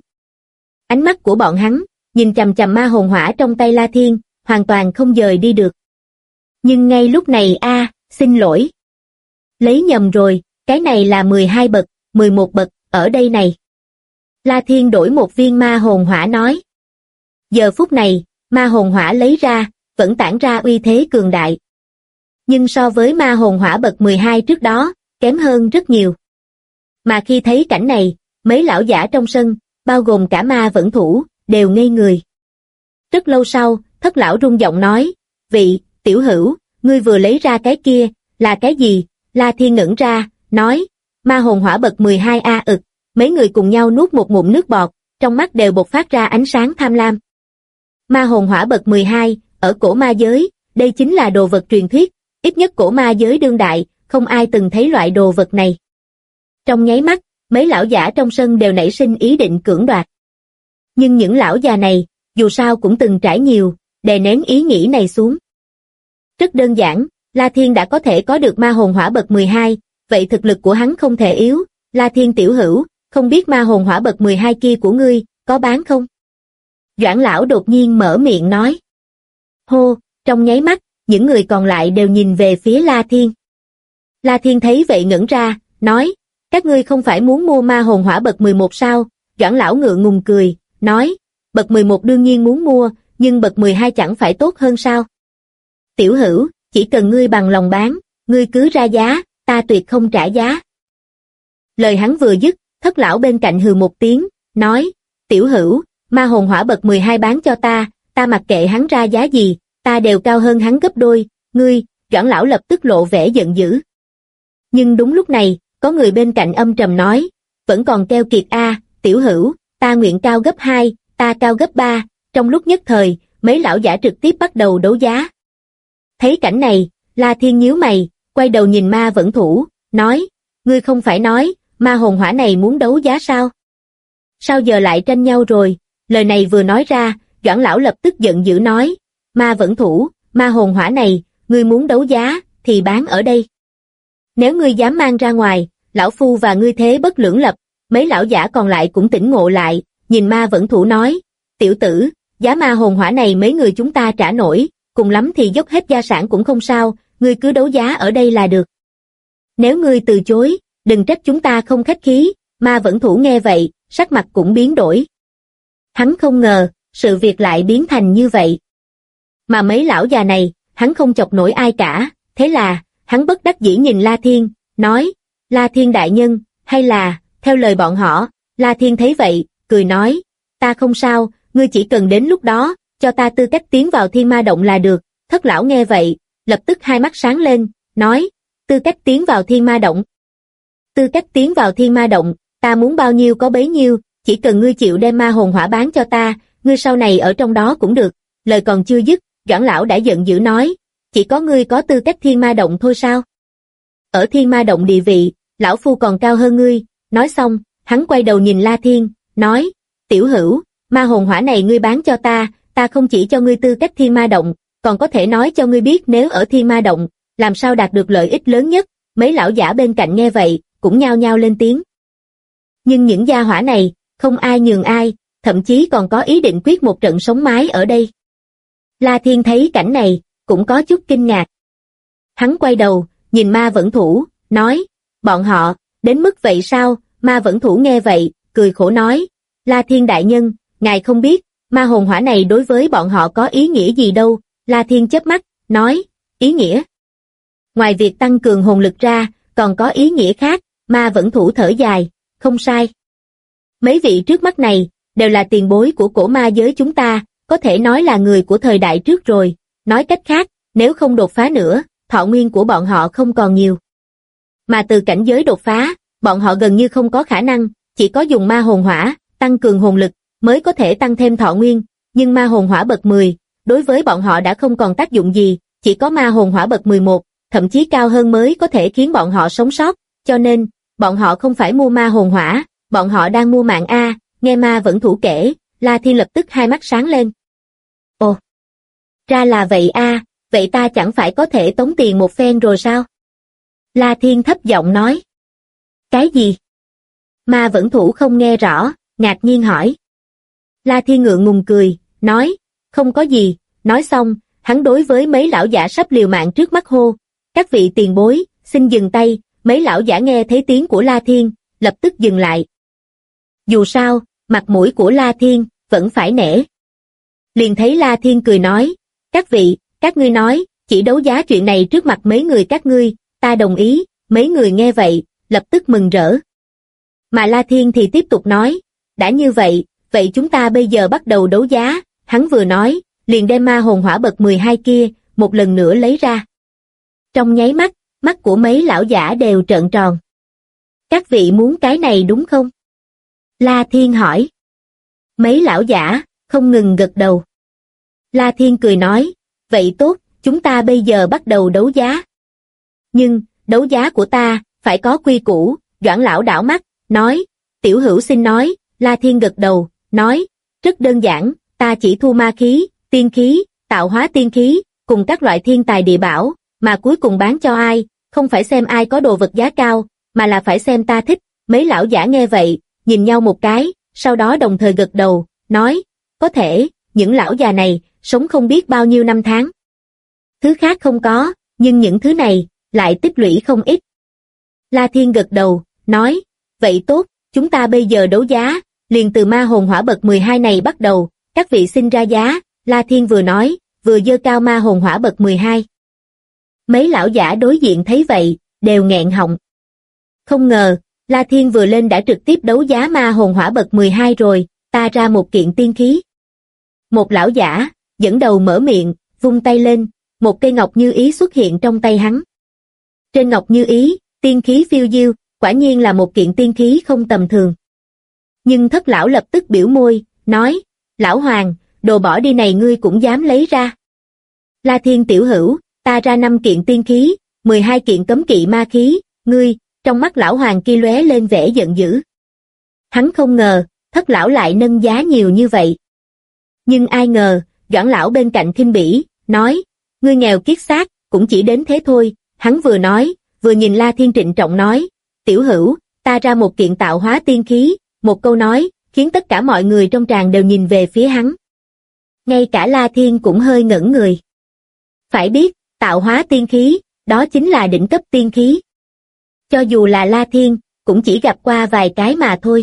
Ánh mắt của bọn hắn nhìn chằm chằm ma hồn hỏa trong tay La Thiên, hoàn toàn không dời đi được. Nhưng ngay lúc này xin lỗi. Lấy nhầm rồi, cái này là 12 bậc, 11 bậc, ở đây này. La Thiên đổi một viên ma hồn hỏa nói. Giờ phút này, ma hồn hỏa lấy ra, vẫn tản ra uy thế cường đại. Nhưng so với ma hồn hỏa bậc 12 trước đó, kém hơn rất nhiều. Mà khi thấy cảnh này, mấy lão giả trong sân, bao gồm cả Ma Vẫn Thủ, đều ngây người. Rất lâu sau, thất lão rung giọng nói, vị, tiểu hữu, ngươi vừa lấy ra cái kia, là cái gì? La Thiên ngẩn ra, nói, ma hồn hỏa bậc 12 mấy người cùng nhau nuốt một ngụm nước bọt, trong mắt đều bộc phát ra ánh sáng tham lam. Ma hồn hỏa bậc 12, ở cổ ma giới, đây chính là đồ vật truyền thuyết, ít nhất cổ ma giới đương đại, không ai từng thấy loại đồ vật này. Trong nháy mắt, mấy lão giả trong sân đều nảy sinh ý định cưỡng đoạt. Nhưng những lão già này, dù sao cũng từng trải nhiều, đè nén ý nghĩ này xuống. Rất đơn giản, La Thiên đã có thể có được ma hồn hỏa bậc 12, vậy thực lực của hắn không thể yếu. La Thiên tiểu hữu, không biết ma hồn hỏa bậc 12 kia của ngươi, có bán không? Doãn lão đột nhiên mở miệng nói. Hô, trong nháy mắt, những người còn lại đều nhìn về phía La Thiên. La Thiên thấy vậy ngẩn ra, nói, các ngươi không phải muốn mua ma hồn hỏa bậc 11 sao? Doãn lão ngượng ngùng cười, nói, bậc 11 đương nhiên muốn mua, nhưng bậc 12 chẳng phải tốt hơn sao? Tiểu hữu, chỉ cần ngươi bằng lòng bán, ngươi cứ ra giá, ta tuyệt không trả giá. Lời hắn vừa dứt, thất lão bên cạnh hừ một tiếng, nói, tiểu hữu, ma hồn hỏa bậc 12 bán cho ta mặc kệ hắn ra giá gì, ta đều cao hơn hắn gấp đôi, ngươi. Doãn lão lập tức lộ vẻ giận dữ. Nhưng đúng lúc này, có người bên cạnh âm trầm nói, vẫn còn keo kiệt tiểu hữu, ta nguyện cao gấp 2, ta cao gấp 3, trong lúc nhất thời, mấy lão giả trực tiếp bắt đầu đấu giá. Thấy cảnh này, La Thiên nhíu mày, quay đầu nhìn Ma Vẫn Thủ, nói, ngươi không phải nói, ma hồn hỏa này muốn đấu giá sao? Sao giờ lại tranh nhau rồi? Lời này vừa nói ra, Doãn lão lập tức giận dữ nói, Ma Vẫn Thủ, ma hồn hỏa này, ngươi muốn đấu giá, thì bán ở đây. Nếu ngươi dám mang ra ngoài, lão phu và ngươi thế bất lưỡng lập. Mấy lão giả còn lại cũng tỉnh ngộ lại, nhìn Ma Vẫn Thủ nói, tiểu tử, giá ma hồn hỏa này mấy người chúng ta trả nổi, cùng lắm thì dốc hết gia sản cũng không sao, ngươi cứ đấu giá ở đây là được. Nếu ngươi từ chối, đừng trách chúng ta không khách khí. Ma Vẫn Thủ nghe vậy, sắc mặt cũng biến đổi. Hắn không ngờ, sự việc lại biến thành như vậy. Mà mấy lão già này, hắn không chọc nổi ai cả, thế là, hắn bất đắc dĩ nhìn La Thiên, nói, La Thiên đại nhân, hay là, theo lời bọn họ. La Thiên thấy vậy, cười nói, ta không sao, ngươi chỉ cần đến lúc đó, cho ta tư cách tiến vào thiên ma động là được. Thất lão nghe vậy, lập tức hai mắt sáng lên, nói, tư cách tiến vào thiên ma động. Tư cách tiến vào thiên ma động, ta muốn bao nhiêu có bấy nhiêu, chỉ cần ngươi chịu đem ma hồn hỏa bán cho ta, ngươi sau này ở trong đó cũng được. Lời còn chưa dứt, Doãn lão đã giận dữ nói, chỉ có ngươi có tư cách thiên ma động thôi sao? Ở thiên ma động địa vị, lão phu còn cao hơn ngươi. Nói xong, hắn quay đầu nhìn La Thiên, nói, tiểu hữu, ma hồn hỏa này ngươi bán cho ta không chỉ cho ngươi tư cách thiên ma động, còn có thể nói cho ngươi biết nếu ở thiên ma động, làm sao đạt được lợi ích lớn nhất. Mấy lão giả bên cạnh nghe vậy, cũng nhao nhao lên tiếng. Nhưng những gia hỏa này, không ai nhường ai, thậm chí còn có ý định quyết một trận sống mái ở đây. La Thiên thấy cảnh này, cũng có chút kinh ngạc. Hắn quay đầu, nhìn ma vẫn thủ, nói, bọn họ, đến mức vậy sao? Ma vẫn thủ nghe vậy, cười khổ nói, La Thiên đại nhân, ngài không biết, ma hồn hỏa này đối với bọn họ có ý nghĩa gì đâu. La Thiên chớp mắt, nói, ý nghĩa? Ngoài việc tăng cường hồn lực ra, còn có ý nghĩa khác. Ma vẫn thủ thở dài, không sai. Mấy vị trước mắt này, đều là tiền bối của cổ ma giới chúng ta, có thể nói là người của thời đại trước rồi. Nói cách khác, nếu không đột phá nữa, thọ nguyên của bọn họ không còn nhiều. Mà từ cảnh giới đột phá, bọn họ gần như không có khả năng, chỉ có dùng ma hồn hỏa, tăng cường hồn lực, mới có thể tăng thêm thọ nguyên. Nhưng ma hồn hỏa bậc 10, đối với bọn họ đã không còn tác dụng gì, chỉ có ma hồn hỏa bậc 11, thậm chí cao hơn mới có thể khiến bọn họ sống sót, cho nên, bọn họ không phải mua ma hồn hỏa, bọn họ đang mua mạng A. Nghe ma vẫn thủ kể, La Thiên lập tức hai mắt sáng lên. Ồ, ra là vậy a, vậy ta chẳng phải có thể tống tiền một phen rồi sao? La Thiên thấp giọng nói. Cái gì? Ma vẫn thủ không nghe rõ, ngạc nhiên hỏi. La Thiên ngượng ngùng cười, nói, không có gì. Nói xong, hắn đối với mấy lão giả sắp liều mạng trước mắt hô, các vị tiền bối, xin dừng tay. Mấy lão giả nghe thấy tiếng của La Thiên, lập tức dừng lại. Dù sao, mặt mũi của La Thiên vẫn phải nể. Liền thấy La Thiên cười nói, các vị, các ngươi nói, chỉ đấu giá chuyện này trước mặt mấy người các ngươi, ta đồng ý. Mấy người nghe vậy, lập tức mừng rỡ. Mà La Thiên thì tiếp tục nói, đã như vậy, vậy chúng ta bây giờ bắt đầu đấu giá. Hắn vừa nói, liền đem ma hồn hỏa bậc 12 kia, một lần nữa lấy ra. Trong nháy mắt, mắt của mấy lão giả đều trợn tròn. Các vị muốn cái này đúng không? La Thiên hỏi. Mấy lão giả, không ngừng gật đầu. La Thiên cười nói, vậy tốt, chúng ta bây giờ bắt đầu đấu giá. Nhưng, đấu giá của ta, phải có quy củ. Doãn lão đảo mắt, nói, tiểu hữu xin nói. La Thiên gật đầu, nói, rất đơn giản, ta chỉ thu ma khí, tiên khí, tạo hóa tiên khí, cùng các loại thiên tài địa bảo, mà cuối cùng bán cho ai, không phải xem ai có đồ vật giá cao, mà là phải xem ta thích. Mấy lão giả nghe vậy, nhìn nhau một cái, sau đó đồng thời gật đầu, nói, có thể, những lão già này, sống không biết bao nhiêu năm tháng. Thứ khác không có, nhưng những thứ này, lại tích lũy không ít. La Thiên gật đầu, nói, vậy tốt, chúng ta bây giờ đấu giá, liền từ ma hồn hỏa bậc 12 này bắt đầu, các vị xin ra giá. La Thiên vừa nói, vừa giơ cao ma hồn hỏa bậc 12. Mấy lão giả đối diện thấy vậy, đều nghẹn họng. Không ngờ, La Thiên vừa lên đã trực tiếp đấu giá ma hồn hỏa bậc 12 rồi, ta ra một kiện tiên khí. Một lão giả, dẫn đầu mở miệng, vung tay lên, một cây ngọc như ý xuất hiện trong tay hắn. Trên ngọc như ý, tiên khí phiêu diêu, quả nhiên là một kiện tiên khí không tầm thường. Nhưng thất lão lập tức biểu môi, nói, lão hoàng, đồ bỏ đi này ngươi cũng dám lấy ra. La Thiên tiểu hữu, ta ra 5 kiện tiên khí, 12 kiện cấm kỵ ma khí, ngươi, trong mắt lão hoàng kia lóe lên vẻ giận dữ. Hắn không ngờ, thất lão lại nâng giá nhiều như vậy. Nhưng ai ngờ, Doãn lão bên cạnh khinh bỉ, nói, ngươi nghèo kiết xác, cũng chỉ đến thế thôi. Hắn vừa nói, vừa nhìn La Thiên trịnh trọng nói, tiểu hữu, ta ra một kiện tạo hóa tiên khí. Một câu nói, khiến tất cả mọi người trong tràng đều nhìn về phía hắn. Ngay cả La Thiên cũng hơi ngẩn người. Phải biết, tạo hóa tiên khí, đó chính là đỉnh cấp tiên khí. Cho dù là La Thiên, cũng chỉ gặp qua vài cái mà thôi.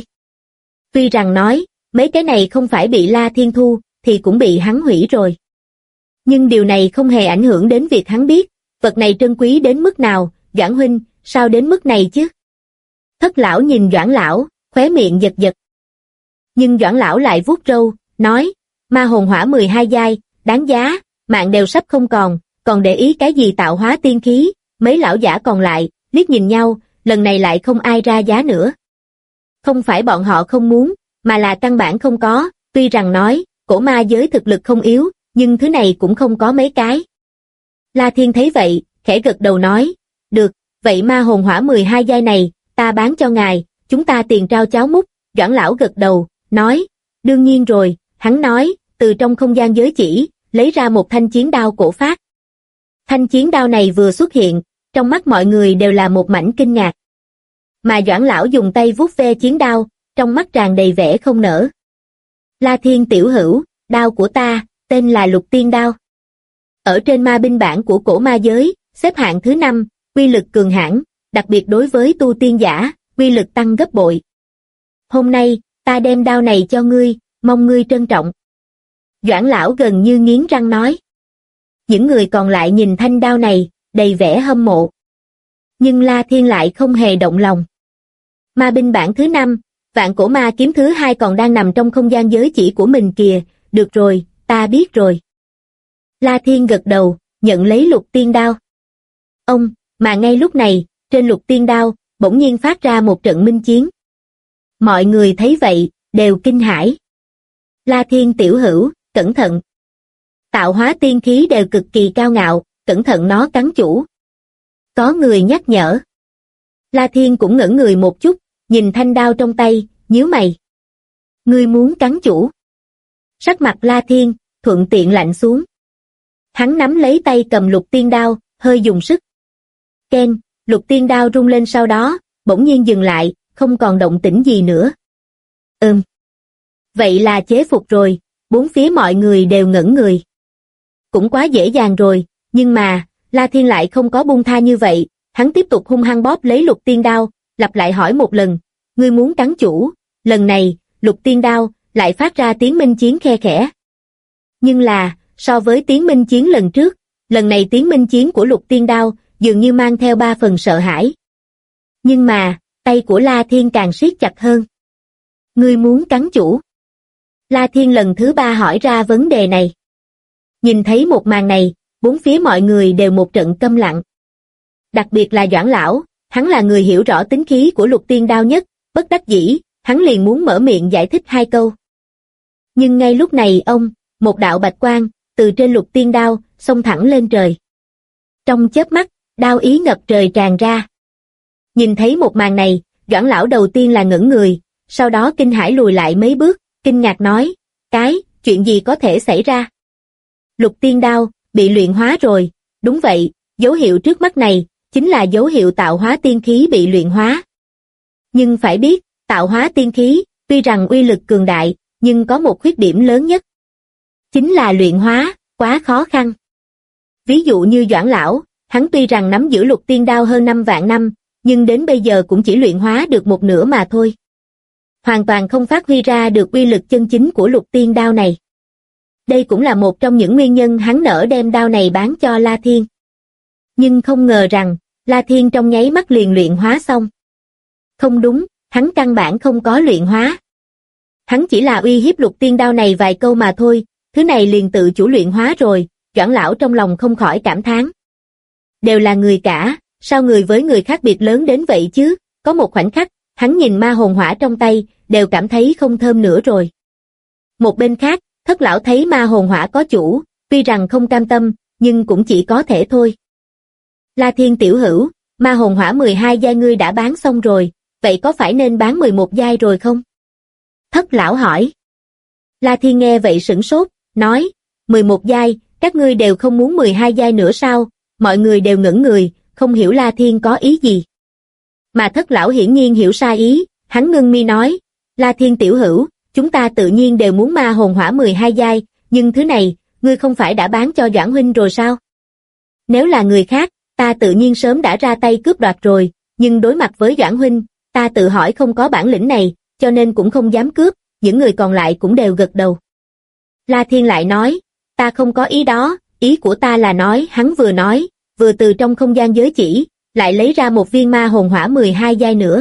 Tuy rằng nói, mấy cái này không phải bị La Thiên thu, thì cũng bị hắn hủy rồi. Nhưng điều này không hề ảnh hưởng đến việc hắn biết, vật này trân quý đến mức nào. Doãn huynh, sao đến mức này chứ? Thất lão nhìn Doãn lão, khóe miệng giật giật. Nhưng Doãn lão lại vuốt râu, nói, ma hồn hỏa 12 giai, đáng giá, mạng đều sắp không còn để ý cái gì tạo hóa tiên khí. Mấy lão giả còn lại, liếc nhìn nhau, lần này lại không ai ra giá nữa. Không phải bọn họ không muốn, mà là căn bản không có. Tuy rằng nói, cổ ma giới thực lực không yếu, nhưng thứ này cũng không có mấy cái. La Thiên thấy vậy, khẽ gật đầu nói, được, vậy ma hồn hỏa 12 giai này, ta bán cho ngài, chúng ta tiền trao cháo múc. Doãn lão gật đầu, nói, Đương nhiên rồi, hắn nói, từ trong không gian giới chỉ, lấy ra một thanh chiến đao cổ phát. Thanh chiến đao này vừa xuất hiện, trong mắt mọi người đều là một mảnh kinh ngạc. Mà Doãn lão dùng tay vuốt ve chiến đao, trong mắt tràn đầy vẻ không nỡ. La Thiên tiểu hữu, đao của ta, tên là Lục Tiên Đao. Ở trên ma binh bảng của cổ ma giới, xếp hạng thứ 5, uy lực cường hãn, đặc biệt đối với tu tiên giả, uy lực tăng gấp bội. Hôm nay, ta đem đao này cho ngươi, mong ngươi trân trọng. Doãn lão gần như nghiến răng nói. Những người còn lại nhìn thanh đao này, đầy vẻ hâm mộ. Nhưng La Thiên lại không hề động lòng. Ma binh bảng thứ 5, vạn cổ ma kiếm thứ 2 còn đang nằm trong không gian giới chỉ của mình kìa, được rồi, ta biết rồi. La Thiên gật đầu, nhận lấy Lục Tiên Đao. Mà ngay lúc này, trên Lục Tiên Đao, bỗng nhiên phát ra một trận minh chiến. Mọi người thấy vậy, đều kinh hãi. La Thiên tiểu hữu, cẩn thận. Tạo hóa tiên khí đều cực kỳ cao ngạo, cẩn thận nó cắn chủ. Có người nhắc nhở. La Thiên cũng ngẩn người một chút, nhìn thanh đao trong tay, nhíu mày. Ngươi muốn cắn chủ. Sắc mặt La Thiên, thuận tiện lạnh xuống. Hắn nắm lấy tay cầm Lục Tiên Đao, hơi dùng sức. Ken, Lục Tiên Đao rung lên sau đó, bỗng nhiên dừng lại, không còn động tĩnh gì nữa. Vậy là chế phục rồi, bốn phía mọi người đều ngẩn người. Cũng quá dễ dàng rồi, nhưng mà, La Thiên lại không có buông tha như vậy, hắn tiếp tục hung hăng bóp lấy Lục Tiên Đao, lặp lại hỏi một lần, ngươi muốn cắn chủ, lần này, Lục Tiên Đao, lại phát ra tiếng minh chiến khe khẽ. Nhưng là, so với tiếng minh chiến lần trước, lần này tiếng minh chiến của Lục Tiên Đao, dường như mang theo 3 phần sợ hãi. Nhưng mà, tay của La Thiên càng siết chặt hơn. Ngươi muốn cắn chủ. La Thiên lần thứ 3 hỏi ra vấn đề này. Nhìn thấy một màn này, bốn phía mọi người đều một trận câm lặng. Đặc biệt là Doãn lão, hắn là người hiểu rõ tính khí của Lục Tiên Đao nhất, bất đắc dĩ, hắn liền muốn mở miệng giải thích 2 câu. Nhưng ngay lúc này một đạo bạch quang, từ trên Lục Tiên Đao, xông thẳng lên trời. Trong chớp mắt, đao ý ngập trời tràn ra. Nhìn thấy một màn này, Doãn lão đầu tiên là ngẩn người, sau đó kinh hãi lùi lại mấy bước, kinh ngạc nói, chuyện gì có thể xảy ra? Lục Tiên Đao, bị luyện hóa rồi, đúng vậy, dấu hiệu trước mắt này, chính là dấu hiệu tạo hóa tiên khí bị luyện hóa. Nhưng phải biết, tạo hóa tiên khí, tuy rằng uy lực cường đại, nhưng có một khuyết điểm lớn nhất. Chính là luyện hóa, quá khó khăn. Ví dụ như Doãn lão, hắn tuy rằng nắm giữ Lục Tiên Đao hơn 5 vạn năm, nhưng đến bây giờ cũng chỉ luyện hóa được một nửa mà thôi. Hoàn toàn không phát huy ra được uy lực chân chính của Lục Tiên Đao này. Đây cũng là một trong những nguyên nhân hắn nỡ đem đao này bán cho La Thiên. Nhưng không ngờ rằng, La Thiên trong nháy mắt liền luyện hóa xong. Không đúng, hắn căn bản không có luyện hóa. Hắn chỉ là uy hiếp Lục Tiên Đao này vài câu mà thôi, thứ này liền tự chủ luyện hóa rồi, Doãn lão trong lòng không khỏi cảm thán. Đều là người cả, sao người với người khác biệt lớn đến vậy chứ, có một khoảnh khắc, hắn nhìn ma hồn hỏa trong tay, đều cảm thấy không thơm nữa rồi. Một bên khác, Thất lão thấy ma hồn hỏa có chủ, tuy rằng không cam tâm, nhưng cũng chỉ có thể thôi. La Thiên tiểu hữu, ma hồn hỏa 12 giai ngươi đã bán xong rồi, vậy có phải nên bán 11 giai rồi không? Thất lão hỏi. La Thiên nghe vậy sửng sốt, nói, 11 giai, các ngươi đều không muốn 12 giai nữa sao? Mọi người đều ngẩn người, không hiểu La Thiên có ý gì. Mà Thất lão hiển nhiên hiểu sai ý, hắn ngưng mi nói, La Thiên tiểu hữu, chúng ta tự nhiên đều muốn ma hồn hỏa 12 giai, nhưng thứ này, ngươi không phải đã bán cho Doãn huynh rồi sao? Nếu là người khác, ta tự nhiên sớm đã ra tay cướp đoạt rồi, nhưng đối mặt với Doãn huynh, ta tự hỏi không có bản lĩnh này, cho nên cũng không dám cướp, những người còn lại cũng đều gật đầu. La Thiên lại nói, ta không có ý đó, ý của ta là nói, hắn vừa nói, vừa từ trong không gian giới chỉ, lại lấy ra một viên ma hồn hỏa 12 giai nữa.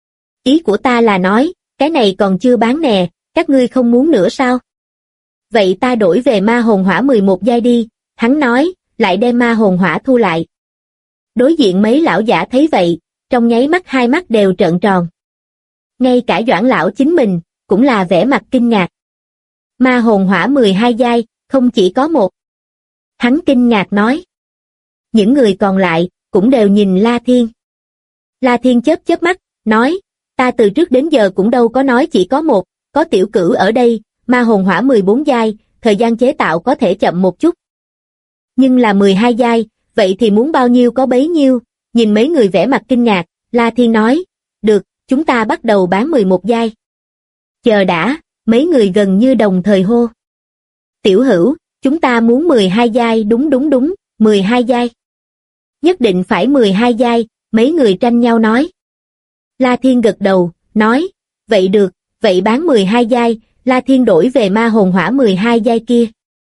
Ý của ta là nói, cái này còn chưa bán nè, các ngươi không muốn nữa sao? Vậy ta đổi về ma hồn hỏa 11 giai đi, hắn nói, lại đem ma hồn hỏa thu lại. Đối diện mấy lão giả thấy vậy, trong nháy mắt hai mắt đều trợn tròn. Ngay cả Doãn lão chính mình, cũng là vẻ mặt kinh ngạc. Ma hồn hỏa 12 giai, không chỉ có một. Hắn kinh ngạc nói. Những người còn lại, cũng đều nhìn La Thiên. La Thiên chớp chớp mắt, nói, ta từ trước đến giờ cũng đâu có nói chỉ có một, có tiểu cửu ở đây, ma hồn hỏa 14 giai, thời gian chế tạo có thể chậm một chút. Nhưng là 12 giai, vậy thì muốn bao nhiêu có bấy nhiêu, nhìn mấy người vẻ mặt kinh ngạc, La Thiên nói, được, chúng ta bắt đầu bán 11 giai. Chờ đã, mấy người gần như đồng thời hô. Tiểu Hữu, chúng ta muốn 12 giai, đúng, 12 giai. Nhất định phải 12 giai, mấy người tranh nhau nói. La Thiên gật đầu, nói, vậy được, vậy bán 12 giai, La Thiên đổi về ma hồn hỏa 12 giai kia.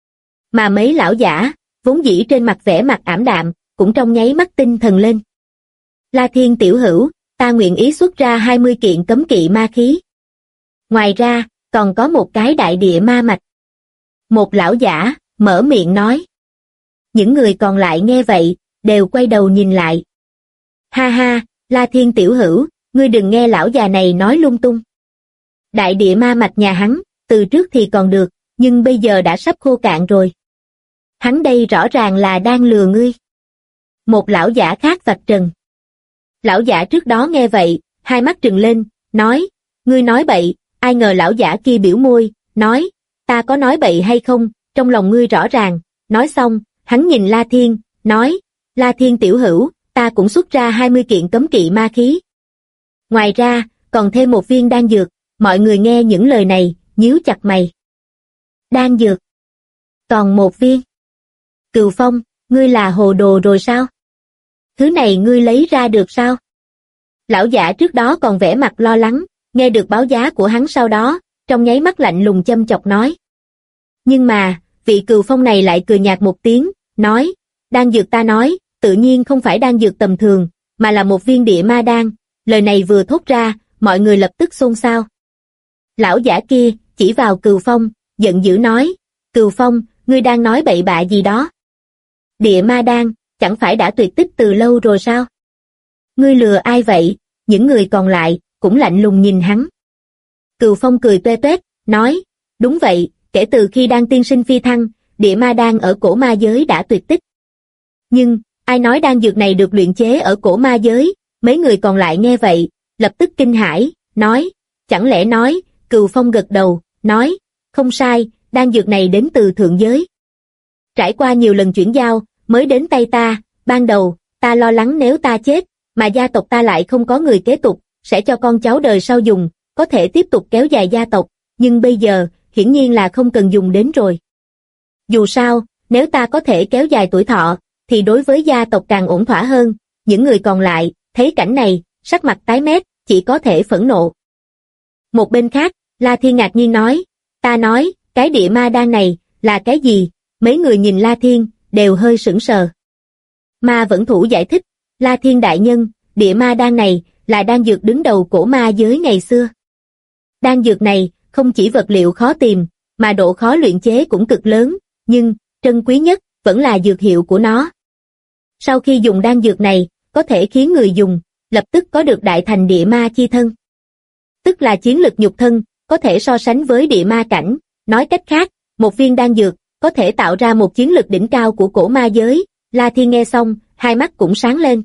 Mà mấy lão giả, vốn dĩ trên mặt vẻ mặt ảm đạm, cũng trong nháy mắt tinh thần lên. La Thiên tiểu hữu, ta nguyện ý xuất ra 20 kiện cấm kỵ ma khí. Ngoài ra, còn có một cái đại địa ma mạch. Một lão giả, mở miệng nói. Những người còn lại nghe vậy, đều quay đầu nhìn lại. Ha ha, La Thiên tiểu hữu, ngươi đừng nghe lão già này nói lung tung. Đại địa ma mạch nhà hắn, từ trước thì còn được, nhưng bây giờ đã sắp khô cạn rồi. Hắn đây rõ ràng là đang lừa ngươi. Một lão giả khác vạch trần. Lão giả trước đó nghe vậy, hai mắt trừng lên, nói, ngươi nói bậy, ai ngờ lão giả kia biểu môi, nói, ta có nói bậy hay không, trong lòng ngươi rõ ràng. Nói xong, hắn nhìn La Thiên, nói, La Thiên tiểu hữu, ta cũng xuất ra 20 kiện cấm kỵ ma khí. Ngoài ra, còn thêm một viên đan dược, mọi người nghe những lời này, nhíu chặt mày. Đan dược. Còn một viên. Cừu Phong, ngươi là hồ đồ rồi sao? Thứ này ngươi lấy ra được sao? Lão giả trước đó còn vẻ mặt lo lắng, nghe được báo giá của hắn sau đó, trong nháy mắt lạnh lùng châm chọc nói. Nhưng mà, vị Cừu Phong này lại cười nhạt một tiếng, nói, đan dược ta nói, tự nhiên không phải đan dược tầm thường, mà là một viên địa ma đan. Lời này vừa thốt ra, mọi người lập tức xôn xao. Lão giả kia, chỉ vào Cừu Phong, giận dữ nói, Cừu Phong, ngươi đang nói bậy bạ gì đó? Địa ma đan, chẳng phải đã tuyệt tích từ lâu rồi sao? Ngươi lừa ai vậy? Những người còn lại, cũng lạnh lùng nhìn hắn. Cừu Phong cười tuê tuét, nói, đúng vậy, kể từ khi đan tiên sinh phi thăng, địa ma đan ở cổ ma giới đã tuyệt tích. Nhưng, ai nói đan dược này được luyện chế ở cổ ma giới? Mấy người còn lại nghe vậy, lập tức kinh hãi, nói, chẳng lẽ nói, Cừu Phong gật đầu, nói, không sai, đan dược này đến từ thượng giới. Trải qua nhiều lần chuyển giao, mới đến tay ta, ban đầu, ta lo lắng nếu ta chết, mà gia tộc ta lại không có người kế tục, sẽ cho con cháu đời sau dùng, có thể tiếp tục kéo dài gia tộc, nhưng bây giờ, hiển nhiên là không cần dùng đến rồi. Dù sao, nếu ta có thể kéo dài tuổi thọ, thì đối với gia tộc càng ổn thỏa hơn. Những người còn lại, thấy cảnh này, sắc mặt tái mét, chỉ có thể phẫn nộ. Một bên khác, La Thiên ngạc nhiên nói, ta nói, cái địa ma đan này, là cái gì? Mấy người nhìn La Thiên, đều hơi sững sờ. Ma Vẫn Thủ giải thích, La Thiên đại nhân, địa ma đan này, là đan dược đứng đầu cổ ma giới ngày xưa. Đan dược này, không chỉ vật liệu khó tìm, mà độ khó luyện chế cũng cực lớn, nhưng, trân quý nhất, vẫn là dược hiệu của nó. Sau khi dùng đan dược này, có thể khiến người dùng, lập tức có được đại thành địa ma chi thân. Tức là chiến lực nhục thân, có thể so sánh với địa ma cảnh, nói cách khác, một viên đan dược, có thể tạo ra một chiến lực đỉnh cao của cổ ma giới. La Thiên nghe xong, hai mắt cũng sáng lên.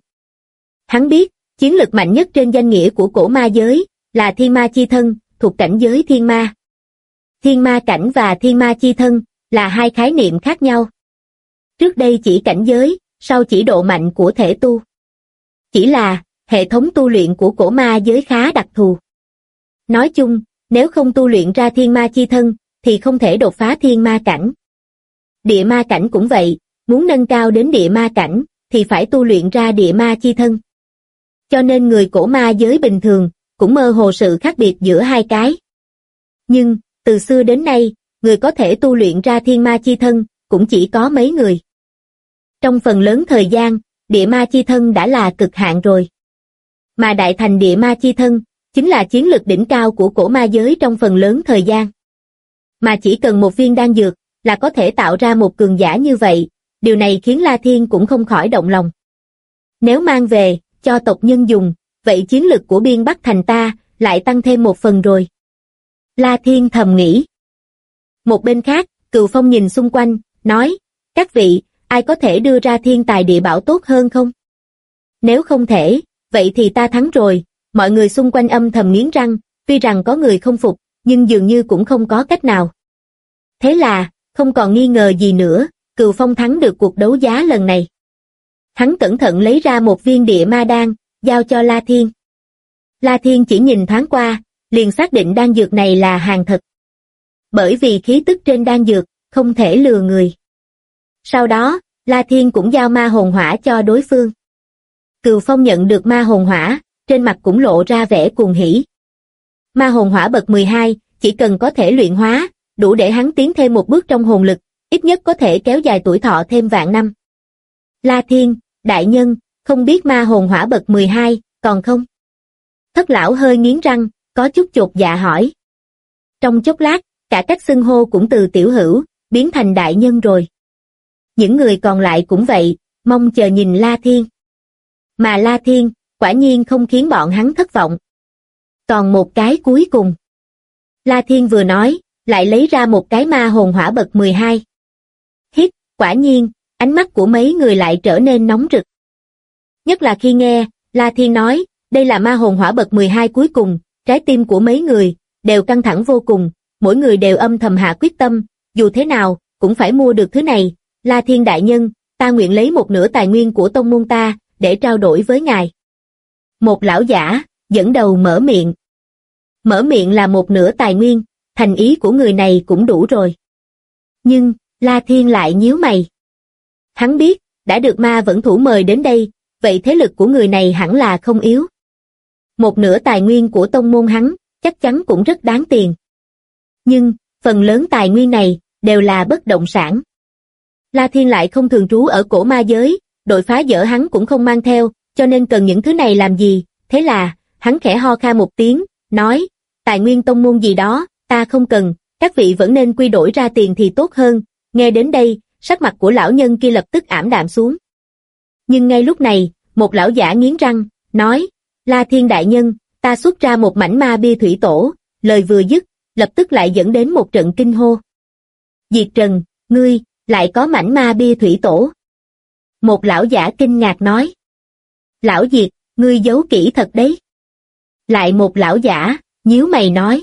Hắn biết, chiến lực mạnh nhất trên danh nghĩa của cổ ma giới, là thiên ma chi thân, thuộc cảnh giới thiên ma. Thiên ma cảnh và thiên ma chi thân, là hai khái niệm khác nhau. Trước đây chỉ cảnh giới, sau chỉ độ mạnh của thể tu. Chỉ là, hệ thống tu luyện của cổ ma giới khá đặc thù. Nói chung, nếu không tu luyện ra thiên ma chi thân, thì không thể đột phá thiên ma cảnh. Địa ma cảnh cũng vậy, muốn nâng cao đến địa ma cảnh, thì phải tu luyện ra địa ma chi thân. Cho nên người cổ ma giới bình thường, cũng mơ hồ sự khác biệt giữa hai cái. Nhưng, từ xưa đến nay, người có thể tu luyện ra thiên ma chi thân, cũng chỉ có mấy người. Trong phần lớn thời gian, địa ma chi thân đã là cực hạn rồi. Mà đại thành địa ma chi thân, chính là chiến lực đỉnh cao của cổ ma giới trong phần lớn thời gian. Mà chỉ cần một viên đan dược, là có thể tạo ra một cường giả như vậy, điều này khiến La Thiên cũng không khỏi động lòng. Nếu mang về, cho tộc nhân dùng, vậy chiến lực của Biên Bắc Thành ta, lại tăng thêm một phần rồi. La Thiên thầm nghĩ. Một bên khác, Cừu Phong nhìn xung quanh, nói, các vị, ai có thể đưa ra thiên tài địa bảo tốt hơn không? Nếu không thể, vậy thì ta thắng rồi. Mọi người xung quanh âm thầm nghiến răng, tuy rằng có người không phục, nhưng dường như cũng không có cách nào. Thế là, không còn nghi ngờ gì nữa, Cừu Phong thắng được cuộc đấu giá lần này. Hắn cẩn thận lấy ra một viên địa ma đan, giao cho La Thiên. La Thiên chỉ nhìn thoáng qua, liền xác định đan dược này là hàng thật. Bởi vì khí tức trên đan dược, không thể lừa người. Sau đó, La Thiên cũng giao ma hồn hỏa cho đối phương. Cừu Phong nhận được ma hồn hỏa, trên mặt cũng lộ ra vẻ cuồng hỉ. Ma hồn hỏa bậc 12, chỉ cần có thể luyện hóa, đủ để hắn tiến thêm một bước trong hồn lực, ít nhất có thể kéo dài tuổi thọ thêm vạn năm. La Thiên, đại nhân, không biết ma hồn hỏa bậc 12, còn không? Thất lão hơi nghiến răng, có chút chột dạ hỏi. Trong chốc lát, cả cách xưng hô cũng từ tiểu hữu, biến thành đại nhân rồi. Những người còn lại cũng vậy, mong chờ nhìn La Thiên. Mà La Thiên, quả nhiên không khiến bọn hắn thất vọng. Còn một cái cuối cùng. La Thiên vừa nói, lại lấy ra một cái ma hồn hỏa bậc 12. Hít, quả nhiên, ánh mắt của mấy người lại trở nên nóng rực. Nhất là khi nghe, La Thiên nói, đây là ma hồn hỏa bậc 12 cuối cùng, trái tim của mấy người, đều căng thẳng vô cùng, mỗi người đều âm thầm hạ quyết tâm, dù thế nào, cũng phải mua được thứ này. La Thiên đại nhân, ta nguyện lấy một nửa tài nguyên của tông môn ta, để trao đổi với ngài. Một lão giả, dẫn đầu mở miệng. Mở miệng là một nửa tài nguyên, thành ý của người này cũng đủ rồi. Nhưng, La Thiên lại nhíu mày. Hắn biết, đã được ma vẫn thủ mời đến đây, vậy thế lực của người này hẳn là không yếu. Một nửa tài nguyên của tông môn hắn, chắc chắn cũng rất đáng tiền. Nhưng, phần lớn tài nguyên này, đều là bất động sản. La Thiên lại không thường trú ở cổ ma giới, đội phá dỡ hắn cũng không mang theo, cho nên cần những thứ này làm gì, thế là, hắn khẽ ho kha một tiếng, nói, tài nguyên tông môn gì đó, ta không cần, các vị vẫn nên quy đổi ra tiền thì tốt hơn. Nghe đến đây, sắc mặt của lão nhân kia lập tức ảm đạm xuống. Nhưng ngay lúc này, một lão giả nghiến răng, nói, La Thiên đại nhân, ta xuất ra một mảnh ma bia thủy tổ, lời vừa dứt, lập tức lại dẫn đến một trận kinh hô. Diệt Trần, ngươi, lại có mảnh ma bia thủy tổ. Một lão giả kinh ngạc nói. Lão Diệt, ngươi giấu kỹ thật đấy. Lại một lão giả, nhíu mày nói.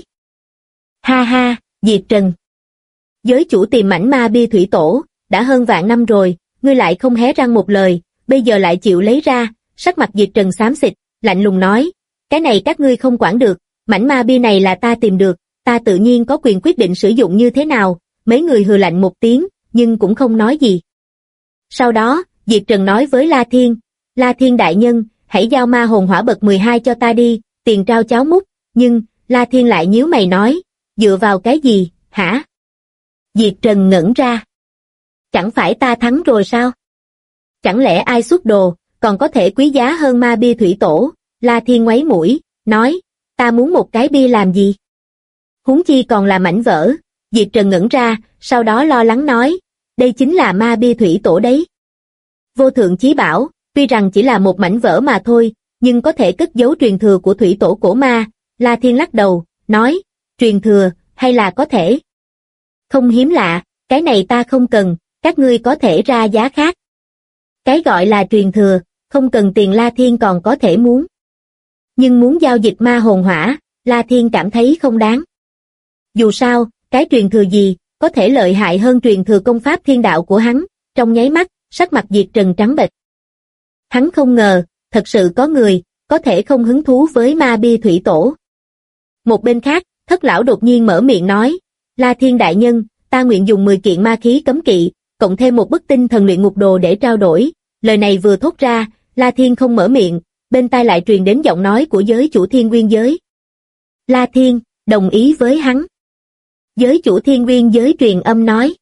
Ha ha, Diệt Trần. Giới chủ tìm mảnh ma bia thủy tổ, đã hơn vạn năm rồi, ngươi lại không hé răng một lời, bây giờ lại chịu lấy ra, sắc mặt Diệt Trần xám xịt, lạnh lùng nói, cái này các ngươi không quản được, mảnh ma bia này là ta tìm được, ta tự nhiên có quyền quyết định sử dụng như thế nào. Mấy người hừ lạnh một tiếng, nhưng cũng không nói gì. Sau đó, Diệt Trần nói với La Thiên đại nhân, hãy giao ma hồn hỏa bậc 12 cho ta đi, tiền trao cháo múc, nhưng, La Thiên lại nhíu mày nói, dựa vào cái gì, hả? Diệt Trần ngẩn ra. Chẳng phải ta thắng rồi sao? Chẳng lẽ ai xuất đồ, còn có thể quý giá hơn ma bia thủy tổ? La Thiên ngoáy mũi, nói, ta muốn một cái bia làm gì? Huống chi còn là mảnh vỡ. Diệt Trần ngẩn ra, sau đó lo lắng nói, đây chính là ma bia thủy tổ đấy. Vô thượng chí bảo, tuy rằng chỉ là một mảnh vỡ mà thôi, nhưng có thể cất giấu truyền thừa của thủy tổ cổ ma. La Thiên lắc đầu, nói, truyền thừa, hay là có thể? Không hiếm lạ, cái này ta không cần, các ngươi có thể ra giá khác. Cái gọi là truyền thừa, không cần tiền La Thiên còn có thể muốn. Nhưng muốn giao dịch ma hồn hỏa, La Thiên cảm thấy không đáng. Dù sao, cái truyền thừa gì, có thể lợi hại hơn truyền thừa công pháp thiên đạo của hắn, trong nháy mắt, sắc mặt Diệt Trần trắng bệch. Hắn không ngờ, thật sự có người, có thể không hứng thú với ma bia thủy tổ. Một bên khác, Thất lão đột nhiên mở miệng nói, La Thiên đại nhân, ta nguyện dùng 10 kiện ma khí cấm kỵ, cộng thêm một bức tinh thần luyện ngục đồ để trao đổi. Lời này vừa thốt ra, La Thiên không mở miệng, bên tai lại truyền đến giọng nói của giới chủ Thiên Nguyên giới. La Thiên, đồng ý với hắn. Giới chủ Thiên Nguyên giới truyền âm nói.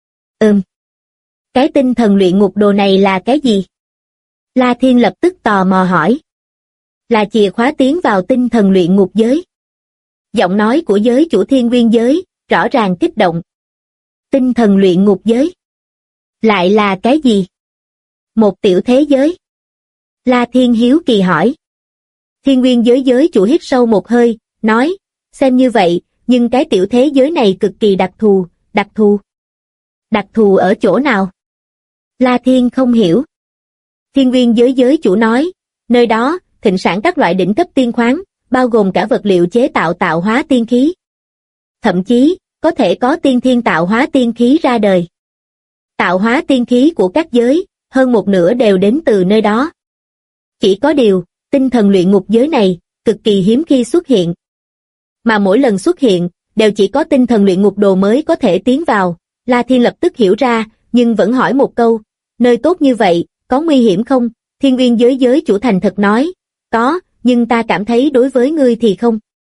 Cái tinh thần luyện ngục đồ này là cái gì? La Thiên lập tức tò mò hỏi. Là chìa khóa tiến vào tinh thần luyện ngục giới. Giọng nói của giới chủ Thiên Nguyên giới, rõ ràng kích động. Tinh thần luyện ngục giới. Lại là cái gì? Một tiểu thế giới. La Thiên hiếu kỳ hỏi. Thiên Nguyên giới giới chủ hít sâu một hơi, nói, xem như vậy, nhưng cái tiểu thế giới này cực kỳ đặc thù. Đặc thù ở chỗ nào? La Thiên không hiểu. Thiên Nguyên giới giới chủ nói, nơi đó, thịnh sản các loại đỉnh cấp tiên khoáng, bao gồm cả vật liệu chế tạo tạo hóa tiên khí. Thậm chí, có thể có tiên thiên tạo hóa tiên khí ra đời. Tạo hóa tiên khí của các giới, hơn một nửa đều đến từ nơi đó. Chỉ có điều, tinh thần luyện ngục giới này, cực kỳ hiếm khi xuất hiện. Mà mỗi lần xuất hiện, đều chỉ có tinh thần luyện ngục đồ mới có thể tiến vào. La Thiên lập tức hiểu ra, nhưng vẫn hỏi một câu, nơi tốt như vậy, có nguy hiểm không? Thiên Uyên giới chủ thành thật nói, có, nhưng ta cảm thấy đối với ngươi thì không.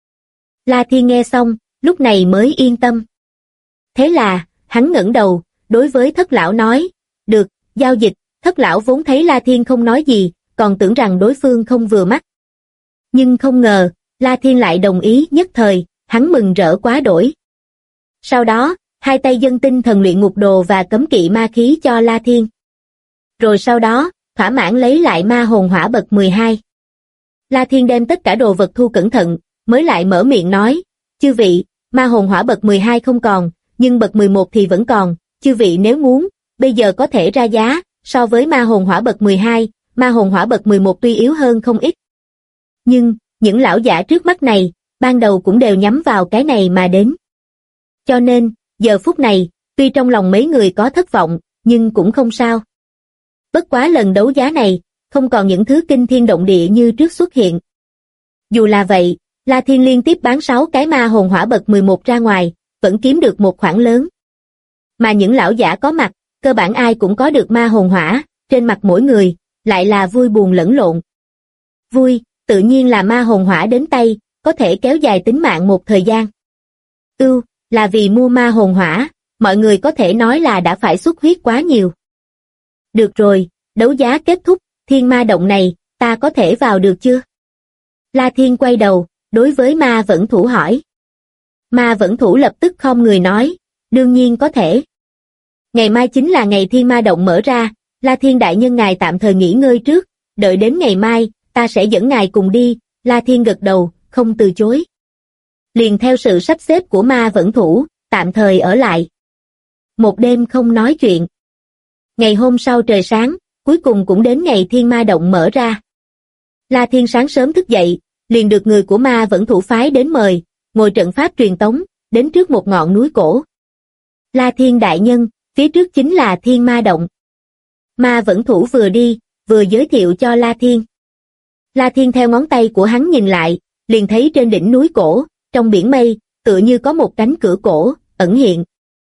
La Thiên nghe xong, lúc này mới yên tâm. Thế là, hắn ngẩng đầu, đối với Thất lão nói, được, giao dịch. Thất lão vốn thấy La Thiên không nói gì, còn tưởng rằng đối phương không vừa mắt. Nhưng không ngờ, La Thiên lại đồng ý nhất thời, hắn mừng rỡ quá đổi. Sau đó, hai tay dâng tinh thần luyện ngục đồ và cấm kỵ ma khí cho La Thiên. Rồi sau đó, thỏa mãn lấy lại ma hồn hỏa bậc 12. La Thiên đem tất cả đồ vật thu cẩn thận, mới lại mở miệng nói, chư vị, ma hồn hỏa bậc 12 không còn, nhưng bậc 11 thì vẫn còn, chư vị nếu muốn, bây giờ có thể ra giá, so với ma hồn hỏa bậc 12, ma hồn hỏa bậc 11 tuy yếu hơn không ít. Nhưng, những lão giả trước mắt này, ban đầu cũng đều nhắm vào cái này mà đến. Cho nên, giờ phút này, tuy trong lòng mấy người có thất vọng, nhưng cũng không sao. Bất quá lần đấu giá này, không còn những thứ kinh thiên động địa như trước xuất hiện. Dù là vậy, La Thiên liên tiếp bán 6 cái ma hồn hỏa bậc 11 ra ngoài, vẫn kiếm được một khoản lớn. Mà những lão giả có mặt, cơ bản ai cũng có được ma hồn hỏa, trên mặt mỗi người, lại là vui buồn lẫn lộn. Vui, tự nhiên là ma hồn hỏa đến tay, có thể kéo dài tính mạng một thời gian. Ưu, là vì mua ma hồn hỏa, mọi người có thể nói là đã phải xuất huyết quá nhiều. Được rồi, đấu giá kết thúc, thiên ma động này, ta có thể vào được chưa? La Thiên quay đầu, đối với ma vẫn thủ hỏi. Ma vẫn thủ lập tức khom người nói, đương nhiên có thể. Ngày mai chính là ngày thiên ma động mở ra, La Thiên đại nhân ngài tạm thời nghỉ ngơi trước, đợi đến ngày mai, ta sẽ dẫn ngài cùng đi. La Thiên gật đầu, không từ chối. Liền theo sự sắp xếp của ma vẫn thủ, tạm thời ở lại. Một đêm không nói chuyện. Ngày hôm sau trời sáng, cuối cùng cũng đến ngày thiên ma động mở ra. La Thiên sáng sớm thức dậy, liền được người của ma vẫn thủ phái đến mời, ngồi trận pháp truyền tống, đến trước một ngọn núi cổ. La Thiên đại nhân, phía trước chính là thiên ma động. Ma vẫn thủ vừa đi, vừa giới thiệu cho La Thiên. La Thiên theo ngón tay của hắn nhìn lại, liền thấy trên đỉnh núi cổ, trong biển mây, tựa như có một cánh cửa cổ, ẩn hiện.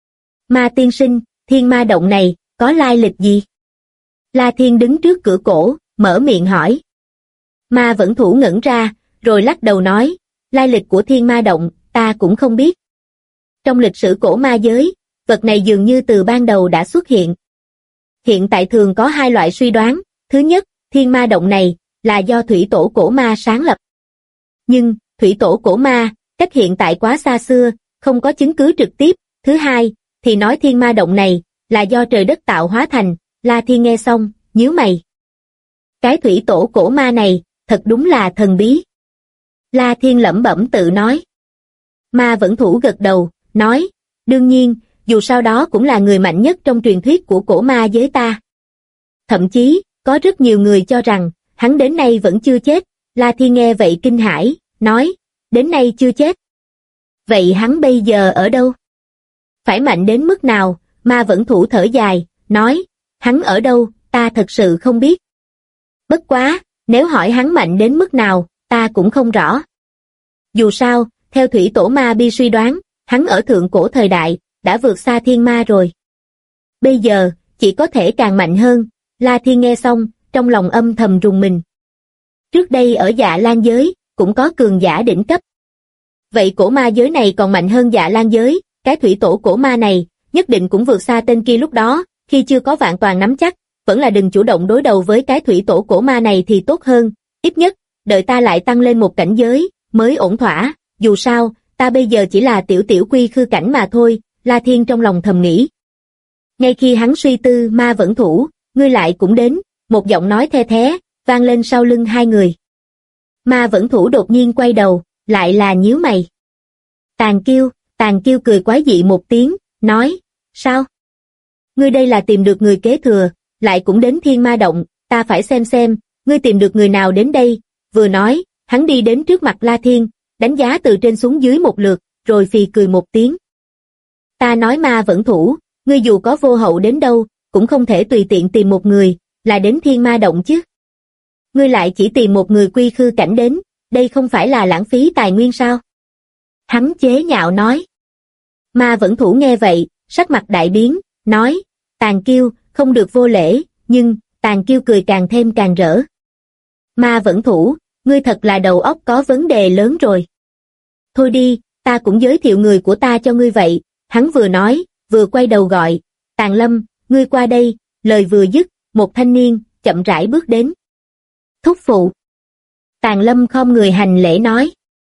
Ma tiên sinh, thiên ma động này, có lai lịch gì? La Thiên đứng trước cửa cổ, mở miệng hỏi. Ma vẫn thủ ngẩn ra, rồi lắc đầu nói, lai lịch của thiên ma động, ta cũng không biết. Trong lịch sử cổ ma giới, vật này dường như từ ban đầu đã xuất hiện. Hiện tại thường có hai loại suy đoán, thứ nhất, thiên ma động này, là do thủy tổ cổ ma sáng lập. Nhưng, thủy tổ cổ ma, cách hiện tại quá xa xưa, không có chứng cứ trực tiếp. Thứ hai, thì nói thiên ma động này, là do trời đất tạo hóa thành. La Thiên nghe xong, nhíu mày. Cái thủy tổ cổ ma này, thật đúng là thần bí. La Thiên lẩm bẩm tự nói. Ma vẫn thủ gật đầu, nói, đương nhiên, dù sao đó cũng là người mạnh nhất trong truyền thuyết của cổ ma giới ta. Thậm chí, có rất nhiều người cho rằng, hắn đến nay vẫn chưa chết. La Thiên nghe vậy kinh hãi, nói, đến nay chưa chết. Vậy hắn bây giờ ở đâu? Phải mạnh đến mức nào? Ma vẫn thủ thở dài, nói, hắn ở đâu, ta thật sự không biết. Bất quá, nếu hỏi hắn mạnh đến mức nào, ta cũng không rõ. Dù sao, theo thủy tổ ma bi suy đoán, hắn ở thượng cổ thời đại, đã vượt xa thiên ma rồi. Bây giờ, chỉ có thể càng mạnh hơn. La Thiên nghe xong, trong lòng âm thầm rùng mình. Trước đây ở Dạ Lan giới, cũng có cường giả đỉnh cấp. Vậy cổ ma giới này còn mạnh hơn Dạ Lan giới, cái thủy tổ cổ ma này, nhất định cũng vượt xa tên kia lúc đó, khi chưa có vạn toàn nắm chắc, vẫn là đừng chủ động đối đầu với cái thủy tổ cổ ma này thì tốt hơn, ít nhất, đợi ta lại tăng lên một cảnh giới, mới ổn thỏa, dù sao, ta bây giờ chỉ là tiểu tiểu quy khư cảnh mà thôi. La Thiên trong lòng thầm nghĩ. Ngay khi hắn suy tư, ma vẫn thủ, ngươi lại cũng đến, một giọng nói the thé, vang lên sau lưng hai người. Ma vẫn thủ đột nhiên quay đầu, lại là nhíu mày. Tàn kiêu cười quái dị một tiếng, nói, sao? Ngươi đây là tìm được người kế thừa, lại cũng đến thiên ma động, ta phải xem, ngươi tìm được người nào đến đây. Vừa nói, hắn đi đến trước mặt La Thiên, đánh giá từ trên xuống dưới một lượt, rồi phì cười một tiếng. Ta nói Ma Vẫn Thủ, ngươi dù có vô hậu đến đâu, cũng không thể tùy tiện tìm một người, là đến Thiên Ma Động chứ. Ngươi lại chỉ tìm một người quy khư cảnh đến, đây không phải là lãng phí tài nguyên sao? Hắn chế nhạo nói. Ma Vẫn Thủ nghe vậy, sắc mặt đại biến, nói, Tàn Kiêu, không được vô lễ, nhưng, Tàn Kiêu cười càng thêm càng rỡ. Ma Vẫn Thủ, ngươi thật là đầu óc có vấn đề lớn rồi. Thôi đi, ta cũng giới thiệu người của ta cho ngươi vậy, hắn vừa nói, vừa quay đầu gọi, Tàn Lâm, ngươi qua đây, lời vừa dứt, một thanh niên, chậm rãi bước đến. Thúc phụ. Tàn Lâm khom người hành lễ nói.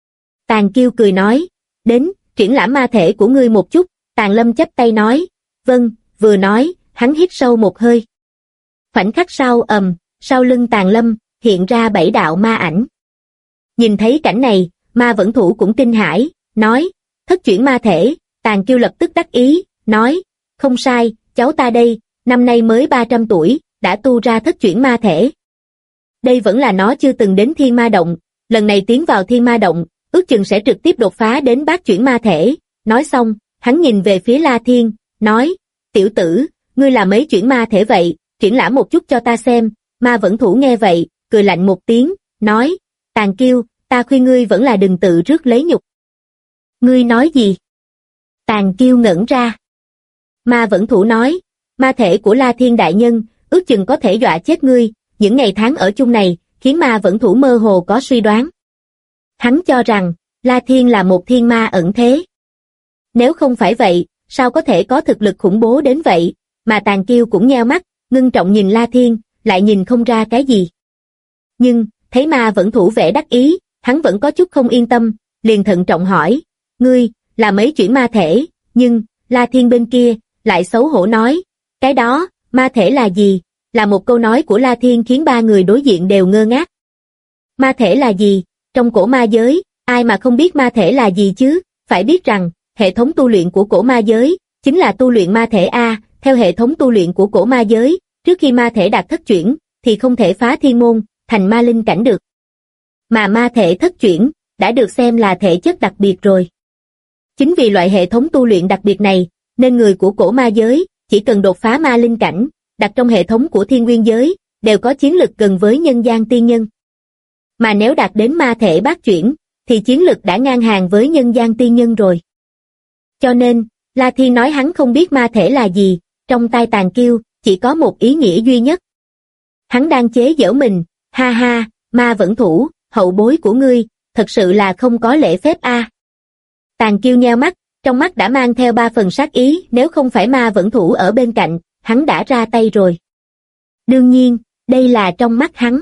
Tàn Kiêu cười nói, đến, triển lãm ma thể của ngươi một chút, Tàn Lâm chắp tay nói, vâng, vừa nói, hắn hít sâu một hơi. Khoảnh khắc sau sau lưng Tàn Lâm, hiện ra 7 đạo ma ảnh. Nhìn thấy cảnh này, Ma Vẫn Thủ cũng kinh hãi, nói, thất chuyển ma thể, Tàn Kiêu lập tức đắc ý, nói, không sai, cháu ta đây, năm nay mới 300 tuổi, đã tu ra thất chuyển ma thể. Đây vẫn là nó chưa từng đến Thiên Ma Động, lần này tiến vào Thiên Ma Động, ước chừng sẽ trực tiếp đột phá đến bát chuyển ma thể. Nói xong, hắn nhìn về phía La Thiên, nói, tiểu tử, ngươi là mấy chuyển ma thể vậy, triển lãm một chút cho ta xem. Ma Vẫn Thủ nghe vậy, cười lạnh một tiếng, nói, Tàn Kiêu, ta khuyên ngươi vẫn là đừng tự rước lấy nhục. Ngươi nói gì? Tàn Kiêu ngẩn ra. Ma Vẫn Thủ nói, ma thể của La Thiên đại nhân, ước chừng có thể dọa chết ngươi, những ngày tháng ở chung này, khiến Ma Vẫn Thủ mơ hồ có suy đoán. Hắn cho rằng, La Thiên là một thiên ma ẩn thế. Nếu không phải vậy, sao có thể có thực lực khủng bố đến vậy, mà Tàn Kiêu cũng nheo mắt, ngưng trọng nhìn La Thiên, lại nhìn không ra cái gì. Nhưng, thấy Ma Vẫn Thủ vẻ đắc ý, hắn vẫn có chút không yên tâm, liền thận trọng hỏi, ngươi, là mấy chuyển ma thể, nhưng, La Thiên bên kia, lại xấu hổ nói, cái đó, ma thể là gì? Là một câu nói của La Thiên khiến ba người đối diện đều ngơ ngác. Ma thể là gì? Trong cổ ma giới, ai mà không biết ma thể là gì chứ? Phải biết rằng, hệ thống tu luyện của cổ ma giới, chính là tu luyện ma thể A, theo hệ thống tu luyện của cổ ma giới, trước khi ma thể đạt thất chuyển, thì không thể phá thiên môn, thành ma linh cảnh được. Mà ma thể thất chuyển, đã được xem là thể chất đặc biệt rồi. Chính vì loại hệ thống tu luyện đặc biệt này, nên người của cổ ma giới, chỉ cần đột phá ma linh cảnh, đặt trong hệ thống của thiên nguyên giới, đều có chiến lực gần với nhân gian tiên nhân. Mà nếu đạt đến ma thể bát chuyển, thì chiến lực đã ngang hàng với nhân gian tiên nhân rồi. Cho nên, La Thiên nói hắn không biết ma thể là gì, trong tai Tàn Kiêu, chỉ có một ý nghĩa duy nhất. Hắn đang chế giễu mình, ha ha, Ma Vẫn Thủ, hậu bối của ngươi, thật sự là không có lễ phép a. Tàn Kiêu nheo mắt, trong mắt đã mang theo 3 phần sát ý, nếu không phải Ma Vẫn Thủ ở bên cạnh, hắn đã ra tay rồi. Đương nhiên, đây là trong mắt hắn.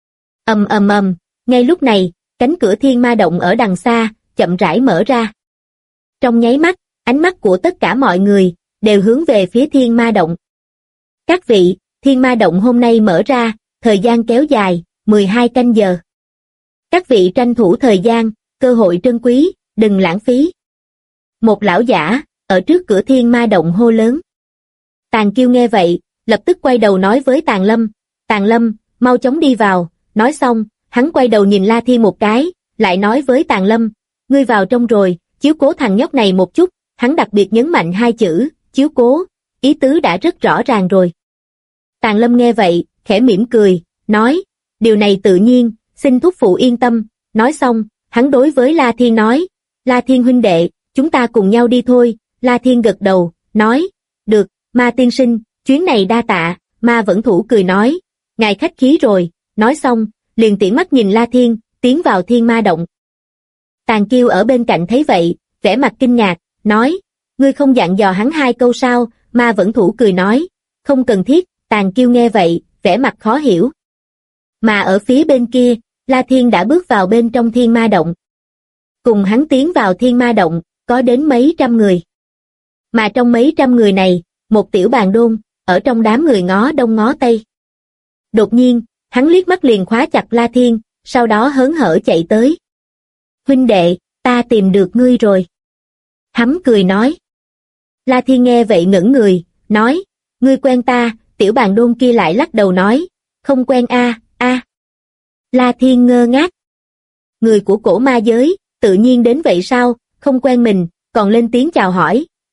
Ngay lúc này, cánh cửa Thiên Ma Động ở đằng xa, chậm rãi mở ra. Trong nháy mắt, ánh mắt của tất cả mọi người, đều hướng về phía Thiên Ma Động. Các vị, Thiên Ma Động hôm nay mở ra, thời gian kéo dài, 12 canh giờ. Các vị tranh thủ thời gian, cơ hội trân quý, đừng lãng phí. Một lão giả, ở trước cửa Thiên Ma Động hô lớn. Tàn Kiêu nghe vậy, lập tức quay đầu nói với Tàn Lâm, mau chóng đi vào. Nói xong, hắn quay đầu nhìn La Thiên một cái, lại nói với Tàn Lâm, ngươi vào trong rồi, chiếu cố thằng nhóc này một chút. Hắn đặc biệt nhấn mạnh 2 chữ, chiếu cố, ý tứ đã rất rõ ràng rồi. Tàn Lâm nghe vậy, khẽ mỉm cười, nói, điều này tự nhiên, xin thúc phụ yên tâm. Nói xong, hắn đối với La Thiên nói, La Thiên huynh đệ, chúng ta cùng nhau đi thôi. La Thiên gật đầu, nói, được, Ma tiên sinh, chuyến này đa tạ. Ma Vẫn Thủ cười nói, ngài khách khí rồi. Nói xong, liền tiễn mắt nhìn La Thiên, tiến vào Thiên Ma Động. Tàn Kiêu ở bên cạnh thấy vậy, vẻ mặt kinh ngạc, nói, ngươi không dặn dò hắn 2 câu sao? Ma Vẫn Thủ cười nói, không cần thiết. Tàn Kiêu nghe vậy, vẻ mặt khó hiểu. Mà ở phía bên kia, La Thiên đã bước vào bên trong Thiên Ma Động. Cùng hắn tiến vào Thiên Ma Động, có đến mấy trăm người. Mà trong mấy trăm người này, một tiểu bàn đôn, ở trong đám người ngó đông ngó tây. Đột nhiên, hắn liếc mắt liền khóa chặt La Thiên, sau đó hớn hở chạy tới. Huynh đệ, ta tìm được ngươi rồi. Hắn cười nói. La Thiên nghe vậy ngẩn người, nói, ngươi quen ta? Tiểu bàn đôn kia lại lắc đầu nói, không quen a. La Thiên ngơ ngác. Người của cổ ma giới, tự nhiên đến vậy sao, không quen mình, còn lên tiếng chào hỏi.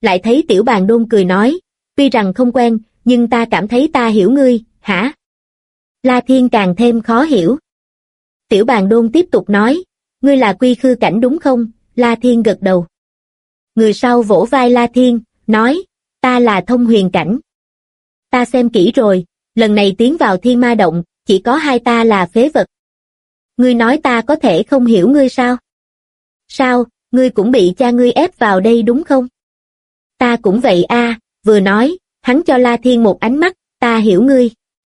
lại thấy Tiểu Bàn Đôn cười nói, tuy rằng không quen, nhưng ta cảm thấy ta hiểu ngươi, hả? La Thiên càng thêm khó hiểu. Tiểu Bàn Đôn tiếp tục nói, ngươi là Quy Khư Cảnh đúng không? La Thiên gật đầu. Người sau vỗ vai La Thiên, nói, ta là Thông Huyền Cảnh. Ta xem kỹ rồi, lần này tiến vào Thiên Ma Động, chỉ có hai ta là phế vật. Ngươi nói ta có thể không hiểu ngươi sao? Sao, ngươi cũng bị cha ngươi ép vào đây đúng không? Ta cũng vậy a. Vừa nói, hắn cho La Thiên một ánh mắt, ta hiểu ngươi.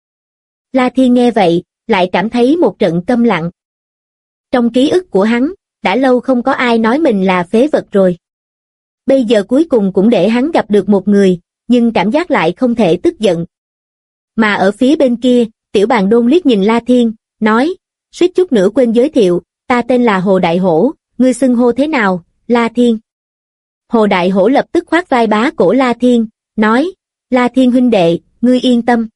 La Thiên nghe vậy, lại cảm thấy một trận câm lặng. Trong ký ức của hắn, đã lâu không có ai nói mình là phế vật rồi. Bây giờ cuối cùng cũng để hắn gặp được một người, nhưng cảm giác lại không thể tức giận. Mà ở phía bên kia, Tiểu Bàn Đôn liếc nhìn La Thiên, nói, suýt chút nữa quên giới thiệu, ta tên là Hồ Đại Hổ, ngươi xưng hô thế nào, La Thiên? Hồ Đại Hổ lập tức khoát vai bá cổ La Thiên, nói, La Thiên huynh đệ, ngươi yên tâm.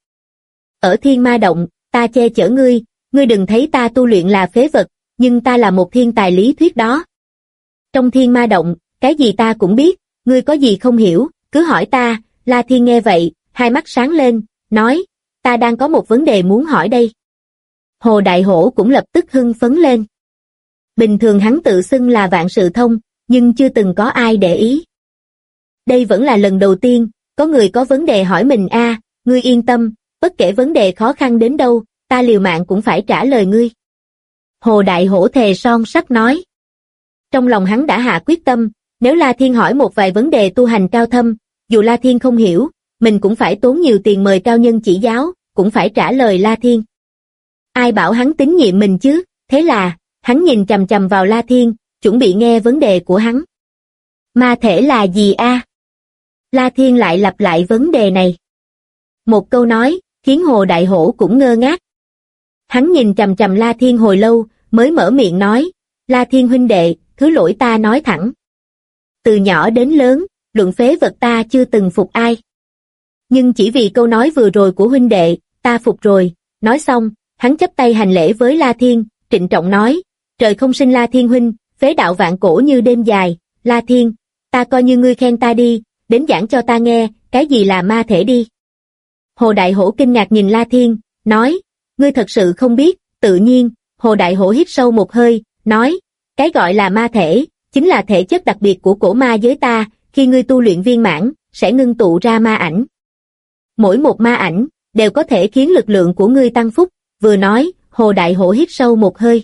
Ở Thiên Ma Động, ta che chở ngươi, ngươi đừng thấy ta tu luyện là phế vật, nhưng ta là một thiên tài lý thuyết đó. Trong Thiên Ma Động, cái gì ta cũng biết, ngươi có gì không hiểu, cứ hỏi ta. La Thiên nghe vậy, hai mắt sáng lên, nói, ta đang có một vấn đề muốn hỏi đây. Hồ Đại Hổ cũng lập tức hưng phấn lên. Bình thường hắn tự xưng là vạn sự thông, nhưng chưa từng có ai để ý. Đây vẫn là lần đầu tiên, có người có vấn đề hỏi mình a. Ngươi yên tâm, bất kể vấn đề khó khăn đến đâu, ta liều mạng cũng phải trả lời ngươi. Hồ Đại Hổ thề son sắt nói. Trong lòng hắn đã hạ quyết tâm, nếu La Thiên hỏi một vài vấn đề tu hành cao thâm, dù La Thiên không hiểu, mình cũng phải tốn nhiều tiền mời cao nhân chỉ giáo, cũng phải trả lời La Thiên. Ai bảo hắn tín nhiệm mình chứ, thế là, hắn nhìn chằm chằm vào La Thiên, chuẩn bị nghe vấn đề của hắn. Ma thể là gì a? La Thiên lại lặp lại vấn đề này. Một câu nói, khiến Hồ Đại Hổ cũng ngơ ngác. Hắn nhìn chằm chằm La Thiên hồi lâu, mới mở miệng nói, La Thiên huynh đệ, thứ lỗi ta nói thẳng. Từ nhỏ đến lớn, luận phế vật ta chưa từng phục ai. Nhưng chỉ vì câu nói vừa rồi của huynh đệ, ta phục rồi. Nói xong, hắn chắp tay hành lễ với La Thiên, trịnh trọng nói, trời không sinh La Thiên huynh, phế đạo vạn cổ như đêm dài. La Thiên, ta coi như ngươi khen ta đi, đến giảng cho ta nghe, cái gì là ma thể đi. Hồ Đại Hổ kinh ngạc nhìn La Thiên, nói, ngươi thật sự không biết. Tự nhiên, Hồ Đại Hổ hít sâu một hơi, nói, cái gọi là ma thể, chính là thể chất đặc biệt của cổ ma giới ta, khi ngươi tu luyện viên mãn, sẽ ngưng tụ ra ma ảnh. Mỗi một ma ảnh, đều có thể khiến lực lượng của ngươi tăng phúc. Vừa nói, Hồ Đại Hổ hít sâu một hơi.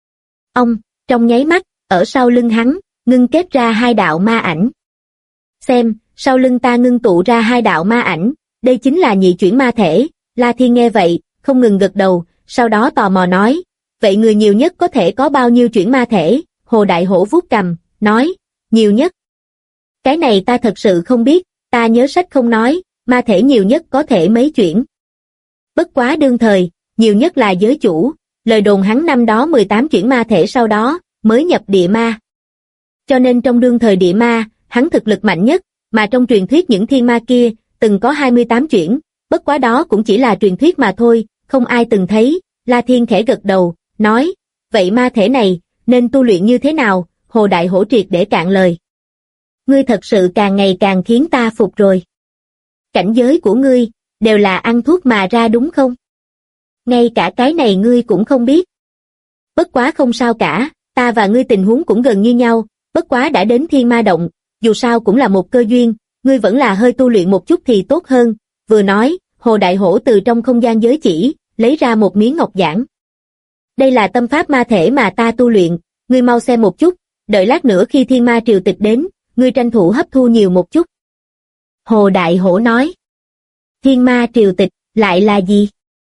Trong nháy mắt, ở sau lưng hắn, ngưng kết ra hai đạo ma ảnh. Xem, sau lưng ta ngưng tụ ra hai đạo ma ảnh, đây chính là nhị chuyển ma thể. La Thiên nghe vậy, không ngừng gật đầu, sau đó tò mò nói, vậy người nhiều nhất có thể có bao nhiêu chuyển ma thể? Hồ Đại Hổ vuốt cằm, nói, nhiều nhất. Cái này ta thật sự không biết, ta nhớ sách không nói, ma thể nhiều nhất có thể mấy chuyển. Bất quá đương thời, nhiều nhất là giới chủ, lời đồn hắn năm đó 18 chuyển ma thể sau đó, mới nhập địa ma. Cho nên trong đương thời địa ma, hắn thực lực mạnh nhất, mà trong truyền thuyết những thiên ma kia, từng có 28 chuyển, bất quá đó cũng chỉ là truyền thuyết mà thôi, không ai từng thấy. La Thiên khẽ gật đầu, nói, vậy ma thể này, nên tu luyện như thế nào? Hồ Đại Hổ triệt để cạn lời. Ngươi thật sự càng ngày càng khiến ta phục rồi. Cảnh giới của ngươi, đều là ăn thuốc mà ra đúng không? Ngay cả cái này ngươi cũng không biết. Bất quá không sao cả, ta và ngươi tình huống cũng gần như nhau, bất quá đã đến Thiên Ma Động, dù sao cũng là một cơ duyên, ngươi vẫn là hơi tu luyện một chút thì tốt hơn. Vừa nói, Hồ Đại Hổ từ trong không gian giới chỉ, lấy ra một miếng ngọc giản. Đây là tâm pháp ma thể mà ta tu luyện, ngươi mau xem một chút, đợi lát nữa khi thiên ma triều tịch đến, ngươi tranh thủ hấp thu nhiều một chút. Hồ Đại Hổ nói. Thiên ma triều tịch, lại là gì?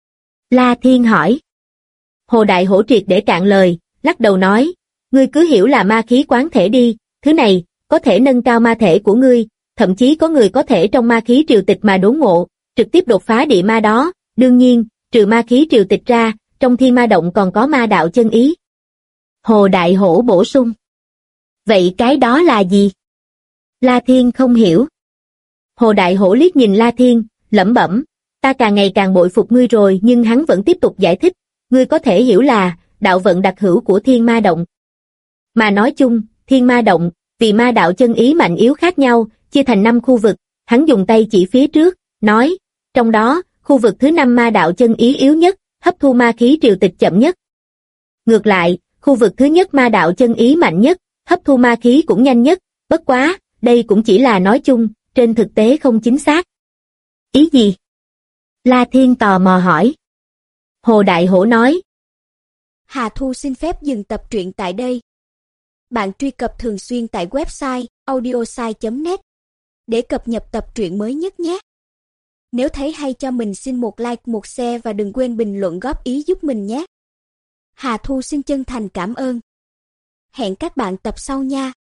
La Thiên hỏi. Hồ Đại Hổ triệt để cạn lời, lắc đầu nói, ngươi cứ hiểu là ma khí quán thể đi, thứ này, có thể nâng cao ma thể của ngươi, thậm chí có người có thể trong ma khí triều tịch mà đốn ngộ, trực tiếp đột phá địa ma đó, đương nhiên, trừ ma khí triều tịch ra, trong Thiên Ma Động còn có ma đạo chân ý. Hồ Đại Hổ bổ sung. Vậy cái đó là gì? La Thiên không hiểu. Hồ Đại Hổ liếc nhìn La Thiên, lẩm bẩm, ta càng ngày càng bội phục ngươi rồi, nhưng hắn vẫn tiếp tục giải thích, ngươi có thể hiểu là đạo vận đặc hữu của Thiên Ma Động. Mà nói chung, Thiên Ma Động, vì ma đạo chân ý mạnh yếu khác nhau, chia thành 5 khu vực, hắn dùng tay chỉ phía trước, nói, trong đó, khu vực thứ 5 ma đạo chân ý yếu nhất, hấp thu ma khí triều tịch chậm nhất. Ngược lại, khu vực thứ nhất ma đạo chân ý mạnh nhất, hấp thu ma khí cũng nhanh nhất, bất quá, đây cũng chỉ là nói chung, trên thực tế không chính xác. Ý gì? La Thiên tò mò hỏi. Hồ Đại Hổ nói. Hà Thu xin phép dừng tập truyện tại đây. Bạn truy cập thường xuyên tại website audiosai.net để cập nhật tập truyện mới nhất nhé. Nếu thấy hay cho mình xin một like, một share và đừng quên bình luận góp ý giúp mình nhé. Hà Thu xin chân thành cảm ơn. Hẹn các bạn tập sau nha.